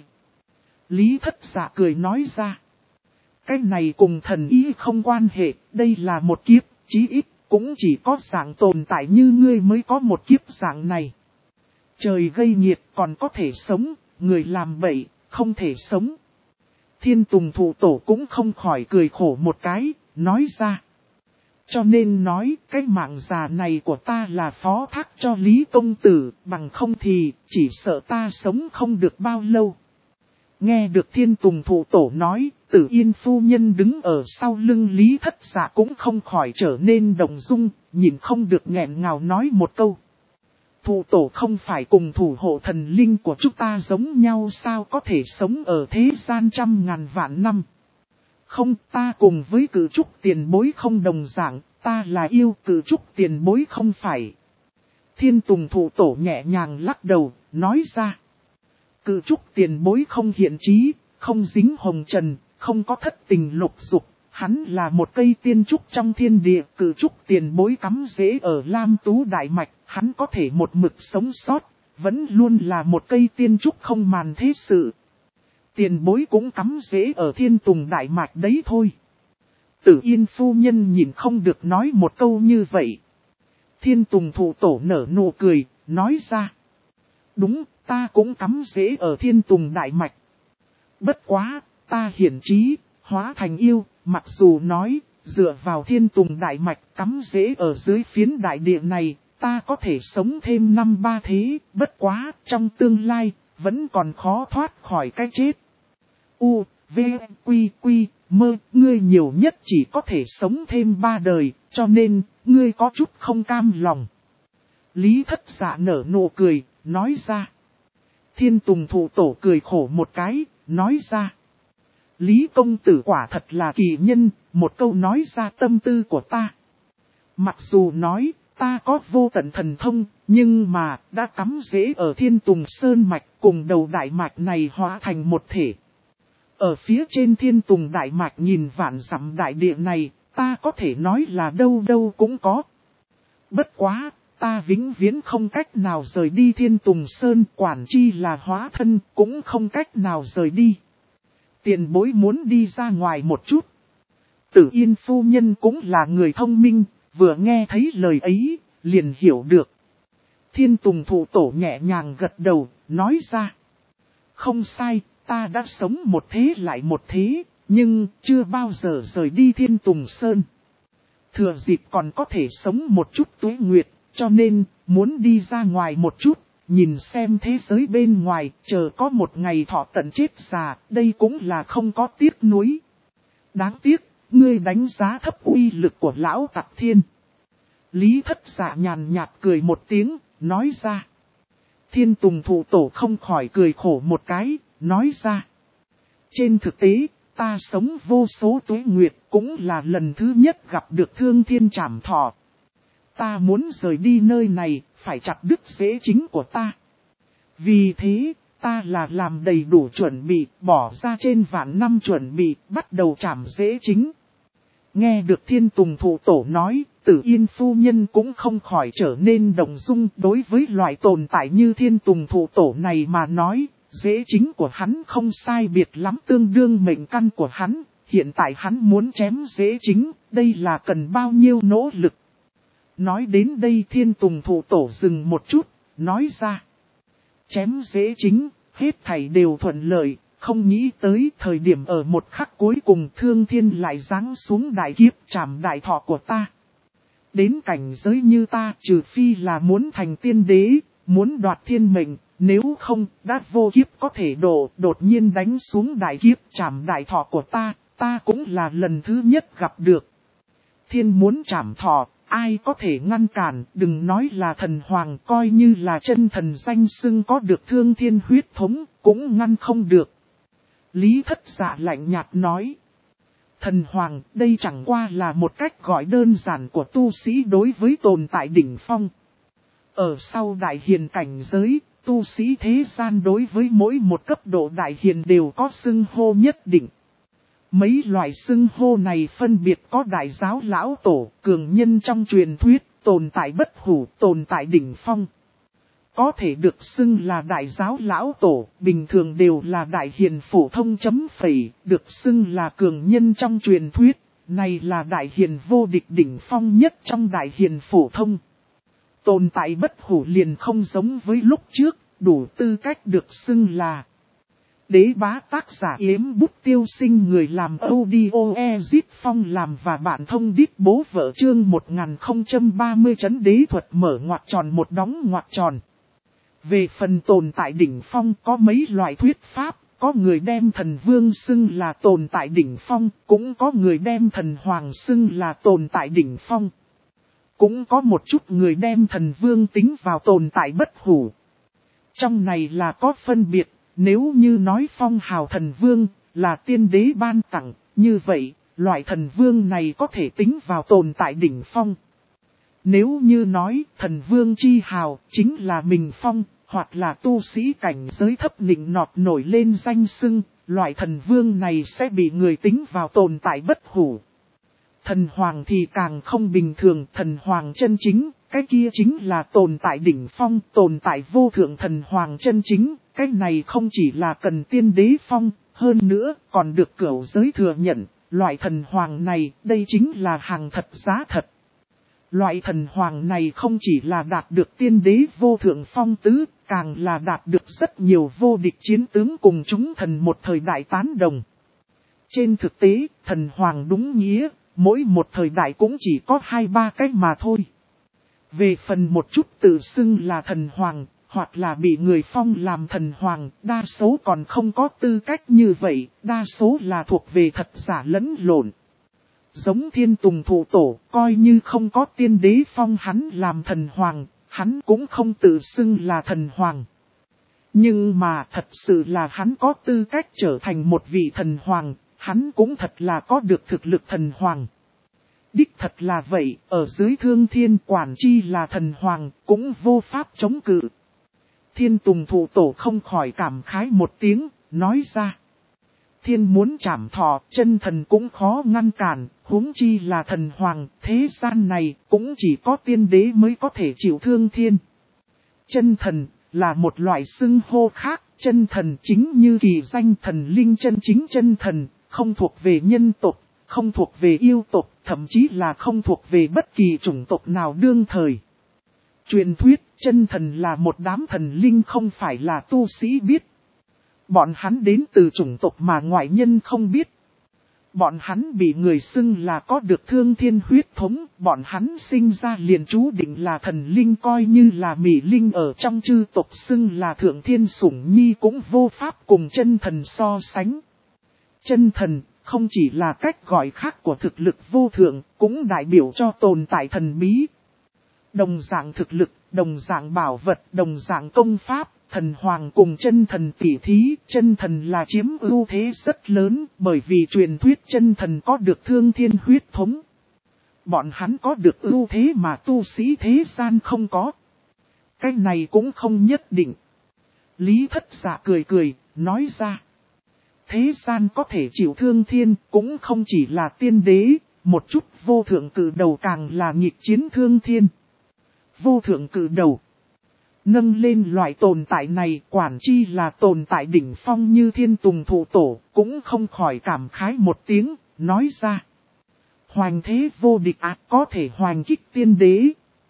Lý thất giả cười nói ra. Cái này cùng thần ý không quan hệ, đây là một kiếp, chí ít, cũng chỉ có dạng tồn tại như ngươi mới có một kiếp dạng này. Trời gây nhiệt còn có thể sống, người làm bậy, không thể sống. Thiên Tùng Thụ Tổ cũng không khỏi cười khổ một cái, nói ra. Cho nên nói, cái mạng già này của ta là phó thác cho Lý công tử, bằng không thì, chỉ sợ ta sống không được bao lâu. Nghe được Thiên Tùng Thụ Tổ nói, Tử Yên phu nhân đứng ở sau lưng Lý thất giả cũng không khỏi trở nên động dung, nhìn không được nghẹn ngào nói một câu. Thụ Tổ không phải cùng thủ hộ thần linh của chúng ta giống nhau sao có thể sống ở thế gian trăm ngàn vạn năm. Không, ta cùng với Cử Trúc tiền bối không đồng dạng, ta là yêu Cử Trúc tiền bối không phải. Thiên Tùng Thụ Tổ nhẹ nhàng lắc đầu, nói ra. Cử Trúc tiền bối không hiện trí, không dính hồng trần, không có thất tình lục dục, hắn là một cây tiên trúc trong thiên địa. Cử Trúc tiền bối cắm rễ ở Lam Tú Đại Mạch, hắn có thể một mực sống sót, vẫn luôn là một cây tiên trúc không màn thế sự. Tiền bối cũng cắm rễ ở Thiên Tùng Đại Mạch đấy thôi. Tử Yên phu nhân nhìn không được nói một câu như vậy. Thiên Tùng Thụ Tổ nở nụ cười, nói ra. Đúng, ta cũng cắm rễ ở Thiên Tùng Đại Mạch. Bất quá, ta hiển trí, hóa thành yêu, mặc dù nói, dựa vào Thiên Tùng Đại Mạch cắm rễ ở dưới phiến đại địa này, ta có thể sống thêm 5-3 thế, bất quá, trong tương lai, vẫn còn khó thoát khỏi cái chết. U, V, Quy, Quy, Mơ, ngươi nhiều nhất chỉ có thể sống thêm 3 đời, cho nên, ngươi có chút không cam lòng. Lý thất giả nở nụ cười, nói ra. Thiên Tùng Thụ Tổ cười khổ một cái, nói ra. Lý công tử quả thật là kỳ nhân, một câu nói ra tâm tư của ta. Mặc dù nói, ta có vô tận thần thông, nhưng mà, đã cắm rễ ở Thiên Tùng Sơn Mạch cùng đầu đại mạch này hóa thành một thể. Ở phía trên Thiên Tùng Đại Mạch nhìn vạn dặm đại địa này, ta có thể nói là đâu đâu cũng có. Bất quá, ta vĩnh viễn không cách nào rời đi Thiên Tùng Sơn, quản chi là hóa thân, cũng không cách nào rời đi. Tiền bối muốn đi ra ngoài một chút. Tử Yên phu nhân cũng là người thông minh, vừa nghe thấy lời ấy, liền hiểu được. Thiên Tùng Thụ Tổ nhẹ nhàng gật đầu, nói ra. Không sai, ta đã sống một thế lại một thế, nhưng chưa bao giờ rời đi Thiên Tùng Sơn. Thừa dịp còn có thể sống một chút tuế nguyệt, cho nên muốn đi ra ngoài một chút, nhìn xem thế giới bên ngoài, chờ có một ngày thọ tận chết già, đây cũng là không có tiếc nuối. Đáng tiếc, ngươi đánh giá thấp uy lực của lão Tặc Thiên. Lý thất giả nhàn nhạt cười một tiếng, nói ra. Thiên Tùng Thụ Tổ không khỏi cười khổ một cái, nói ra. Trên thực tế, ta sống vô số tuế nguyệt cũng là lần thứ nhất gặp được Thương Thiên Trảm Thọ. Ta muốn rời đi nơi này, phải chặt đứt rễ chính của ta. Vì thế, ta là làm đầy đủ chuẩn bị, bỏ ra trên vạn năm chuẩn bị, bắt đầu chảm rễ chính. Nghe được Thiên Tùng Thụ Tổ nói, Tử Yên phu nhân cũng không khỏi trở nên động dung. Đối với loại tồn tại như Thiên Tùng Thụ Tổ này mà nói, rễ chính của hắn không sai biệt lắm tương đương mệnh căn của hắn. Hiện tại hắn muốn chém rễ chính, đây là cần bao nhiêu nỗ lực. Nói đến đây Thiên Tùng Thụ Tổ dừng một chút, nói ra. Chém rễ chính, hết thảy đều thuận lợi, không nghĩ tới thời điểm ở một khắc cuối cùng Thương Thiên lại giáng xuống đại kiếp trảm đại thọ của ta. Đến cảnh giới như ta trừ phi là muốn thành tiên đế, muốn đoạt thiên mệnh, nếu không đã vô kiếp có thể đột nhiên đánh xuống đại kiếp trảm đại thọ của ta, Ta cũng là lần thứ nhất gặp được. Thiên muốn trảm thọ, ai có thể ngăn cản, đừng nói là thần hoàng, coi như là chân thần danh xưng có được thương thiên huyết thống, cũng ngăn không được. Lý Thất Dạ lạnh nhạt nói. Thần hoàng, đây chẳng qua là một cách gọi đơn giản của tu sĩ đối với tồn tại đỉnh phong. Ở sau đại hiền cảnh giới, tu sĩ thế gian đối với mỗi một cấp độ đại hiền đều có xưng hô nhất định. Mấy loại xưng hô này phân biệt có đại giáo lão tổ, cường nhân trong truyền thuyết, tồn tại bất hủ, tồn tại đỉnh phong. Có thể được xưng là đại giáo lão tổ, bình thường đều là đại hiền phổ thông chấm phẩy, được xưng là cường nhân trong truyền thuyết, này là đại hiền vô địch đỉnh phong nhất trong đại hiền phổ thông. Tồn tại bất hủ liền không giống với lúc trước, đủ tư cách được xưng là đế bá. Tác giả Yếm Bút Tiêu Sinh, người làm audio Ezit Phong làm và bạn thông đít bố vợ. Chương 1030 Chấn đế thuật mở ngoặc tròn một đóng ngoặc tròn. Về phần tồn tại đỉnh phong có mấy loại thuyết pháp, có người đem thần vương xưng là tồn tại đỉnh phong, cũng có người đem thần hoàng xưng là tồn tại đỉnh phong. Cũng có một chút người đem thần vương tính vào tồn tại bất hủ. Trong này là có phân biệt, nếu như nói phong hào thần vương là tiên đế ban tặng, như vậy, loại thần vương này có thể tính vào tồn tại đỉnh phong. Nếu như nói thần vương chi hào chính là mình phong, hoặc là tu sĩ cảnh giới thấp nịnh nọt nổi lên danh xưng, loại thần vương này sẽ bị người tính vào tồn tại bất hủ. Thần hoàng thì càng không bình thường, thần hoàng chân chính, cái kia chính là tồn tại đỉnh phong, tồn tại vô thượng thần hoàng chân chính, cái này không chỉ là cần tiên đế phong, hơn nữa còn được cửu giới thừa nhận, loại thần hoàng này, đây chính là hàng thật giá thật. Loại thần hoàng này không chỉ là đạt được tiên đế vô thượng phong tứ, càng là đạt được rất nhiều vô địch chiến tướng cùng chúng thần một thời đại tán đồng. Trên thực tế, thần hoàng đúng nghĩa, mỗi một thời đại cũng chỉ có 2-3 cách mà thôi. Về phần một chút tự xưng là thần hoàng, hoặc là bị người phong làm thần hoàng, đa số còn không có tư cách như vậy, đa số là thuộc về thật giả lẫn lộn. Giống Thiên Tùng Thụ Tổ, coi như không có tiên đế phong hắn làm thần hoàng, hắn cũng không tự xưng là thần hoàng. Nhưng mà thật sự là hắn có tư cách trở thành một vị thần hoàng, hắn cũng thật là có được thực lực thần hoàng. Đích thật là vậy, ở dưới thương thiên quản chi là thần hoàng, cũng vô pháp chống cự. Thiên Tùng Thụ Tổ không khỏi cảm khái một tiếng, nói ra. Thiên muốn trảm thọ, chân thần cũng khó ngăn cản, huống chi là thần hoàng, thế gian này cũng chỉ có tiên đế mới có thể chịu thương thiên. Chân thần là một loại xưng hô khác, chân thần chính như kỳ danh thần linh chân chính chân thần, không thuộc về nhân tộc, không thuộc về yêu tộc, thậm chí là không thuộc về bất kỳ chủng tộc nào đương thời. Truyền thuyết chân thần là một đám thần linh không phải là tu sĩ biết. Bọn hắn đến từ chủng tộc mà ngoại nhân không biết. Bọn hắn bị người xưng là có được thương thiên huyết thống, bọn hắn sinh ra liền chú định là thần linh, coi như là mỹ linh ở trong chư tộc xưng là thượng thiên sủng nhi cũng vô pháp cùng chân thần so sánh. Chân thần không chỉ là cách gọi khác của thực lực vô thượng, cũng đại biểu cho tồn tại thần bí. Đồng dạng thực lực, đồng dạng bảo vật, đồng dạng công pháp, thần hoàng cùng chân thần tỉ thí, chân thần là chiếm ưu thế rất lớn, bởi vì truyền thuyết chân thần có được thương thiên huyết thống. Bọn hắn có được ưu thế mà tu sĩ thế gian không có. Cái này cũng không nhất định. Lý Thất Dạ cười cười, nói ra. Thế gian có thể chịu thương thiên, cũng không chỉ là tiên đế, một chút vô thượng cử đầu càng là nghịch chiến thương thiên. Vô thượng cử đầu. Nâng lên loại tồn tại này, quản chi là tồn tại đỉnh phong như Thiên Tùng Thụ Tổ, cũng không khỏi cảm khái một tiếng, nói ra. Hoành thế vô địch có thể hoành kích tiên đế.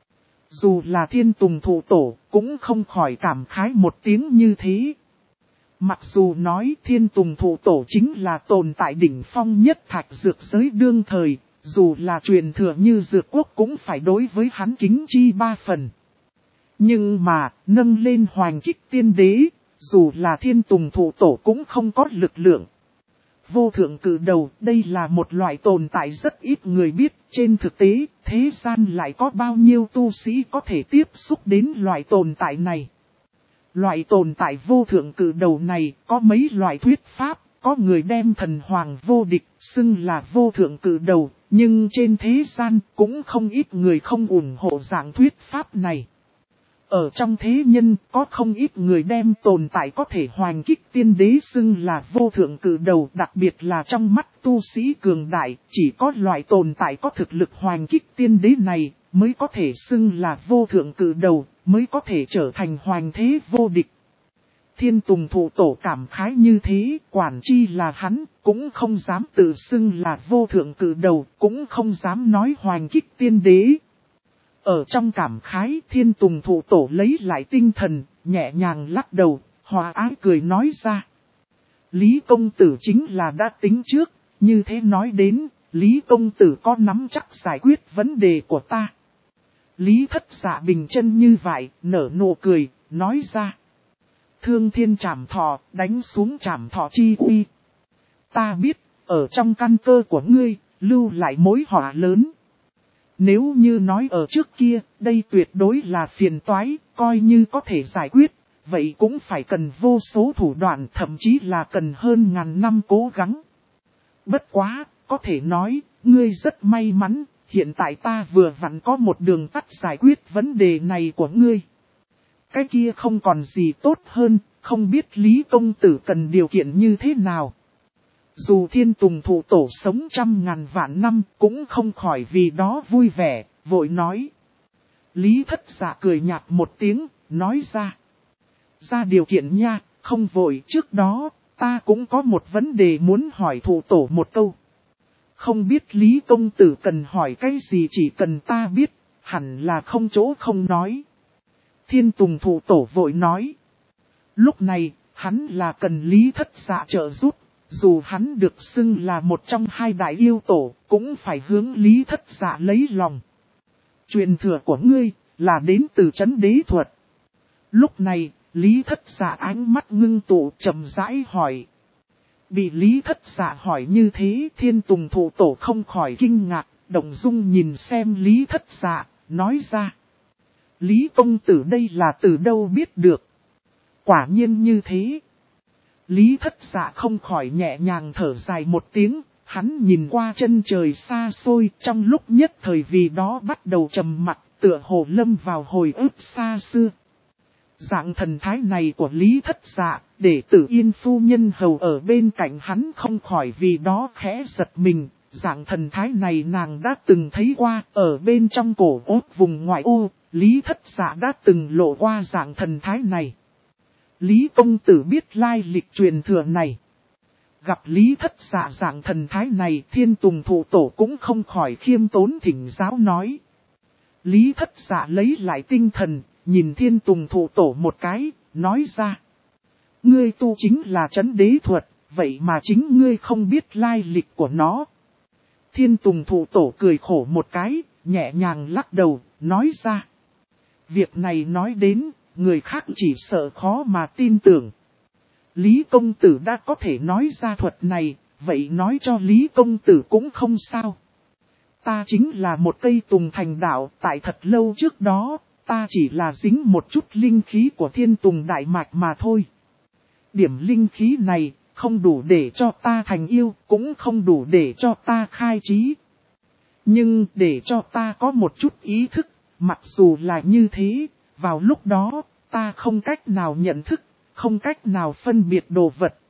Dù là Thiên Tùng Thụ Tổ, cũng không khỏi cảm khái một tiếng như thế. Mặc dù nói Thiên Tùng Thụ Tổ chính là tồn tại đỉnh phong nhất thạch dược giới đương thời, dù là truyền thừa như dược quốc cũng phải đối với hắn kính chi 3 phần. Nhưng mà, nâng lên hoành kích tiên đế, dù là Thiên Tùng Thụ Tổ cũng không có lực lượng. Vô thượng cử đầu, đây là một loại tồn tại rất ít người biết, trên thực tế, thế gian lại có bao nhiêu tu sĩ có thể tiếp xúc đến loại tồn tại này. Loại tồn tại vô thượng cử đầu này có mấy loại thuyết pháp, có người đem thần hoàng vô địch, xưng là vô thượng cử đầu, nhưng trên thế gian cũng không ít người không ủng hộ dạng thuyết pháp này. Ở trong thế nhân có không ít người đem tồn tại có thể hoành kích tiên đế xưng là vô thượng cử đầu, đặc biệt là trong mắt tu sĩ cường đại, chỉ có loại tồn tại có thực lực hoành kích tiên đế này mới có thể xưng là vô thượng cử đầu, mới có thể trở thành hoành thế vô địch. Thiên Tùng Thụ Tổ cảm khái như thế, quản chi là hắn, cũng không dám tự xưng là vô thượng cử đầu, cũng không dám nói hoành kích tiên đế. Ở trong cảm khái, Thiên Tùng Thụ Tổ lấy lại tinh thần, nhẹ nhàng lắc đầu, hòa ái cười nói ra. Lý công tử chính là đã tính trước, như thế nói đến, Lý công tử có nắm chắc giải quyết vấn đề của ta. Lý Thất Dạ bình chân như vậy, nở nụ cười, nói ra. Thương thiên trảm thọ, đánh xuống trảm thọ chi uy. Ta biết, ở trong căn cơ của ngươi, lưu lại mối họa lớn. Nếu như nói ở trước kia, đây tuyệt đối là phiền toái, coi như có thể giải quyết, vậy cũng phải cần vô số thủ đoạn, thậm chí là cần hơn ngàn năm cố gắng. Bất quá, có thể nói, ngươi rất may mắn, hiện tại ta vừa vặn có một đường tắt giải quyết vấn đề này của ngươi. Cái kia không còn gì tốt hơn, không biết Lý công tử cần điều kiện như thế nào. Dù Thiên Tùng Thụ Tổ sống 100.000 vạn năm cũng không khỏi vì đó vui vẻ, vội nói. Lý Thất Dạ cười nhạt một tiếng, nói ra. Ra điều kiện nha, không vội, trước đó, ta cũng có một vấn đề muốn hỏi Thụ Tổ một câu. Không biết Lý công tử cần hỏi cái gì, chỉ cần ta biết, hẳn là không chỗ không nói. Thiên Tùng Thụ Tổ vội nói. Lúc này, hắn là cần Lý Thất Dạ trợ giúp. Dù hắn được xưng là một trong hai đại yêu tổ, cũng phải hướng Lý Thất Dạ lấy lòng. Truyền thừa của ngươi, là đến từ Trấn Đế Thuật. Lúc này, Lý Thất Dạ ánh mắt ngưng tụ chậm rãi hỏi. Bị Lý Thất Dạ hỏi như thế, Thiên Tùng Thụ Tổ không khỏi kinh ngạc, động dung nhìn xem Lý Thất Dạ, nói ra. Lý công tử đây là từ đâu biết được? Quả nhiên như thế. Lý Thất Dạ không khỏi nhẹ nhàng thở dài một tiếng, hắn nhìn qua chân trời xa xôi, trong lúc nhất thời vì đó bắt đầu trầm mặc, tựa hồ lâm vào hồi ức xa xưa. Dạng thần thái này của Lý Thất Dạ, để Tử Yên phu nhân hầu ở bên cạnh hắn không khỏi vì đó khẽ giật mình. Dạng thần thái này nàng đã từng thấy qua, ở bên trong cổ ốt vùng ngoại ô, Lý Thất Dạ đã từng lộ qua dạng thần thái này. Lý công tử biết lai lịch truyền thừa này. Gặp Lý Thất Dạ dạng thần thái này, Thiên Tùng Thụ Tổ cũng không khỏi khiêm tốn thỉnh giáo nói. Lý Thất Dạ lấy lại tinh thần, nhìn Thiên Tùng Thụ Tổ một cái, nói ra. Ngươi tu chính là Trấn Đế Thuật, vậy mà chính ngươi không biết lai lịch của nó. Thiên Tùng Thụ Tổ cười khổ một cái, nhẹ nhàng lắc đầu, nói ra. Việc này nói đến, người khác chỉ sợ khó mà tin tưởng. Lý công tử đã có thể nói ra thuật này, vậy nói cho Lý công tử cũng không sao. Ta chính là một cây tùng thành đạo, tại thật lâu trước đó, ta chỉ là dính một chút linh khí của Thiên Tùng Đại Mạch mà thôi. Điểm linh khí này, không đủ để cho ta thành yêu, cũng không đủ để cho ta khai trí. Nhưng để cho ta có một chút ý thức, mặc dù là như thế, vào lúc đó, ta không cách nào nhận thức, không cách nào phân biệt đồ vật.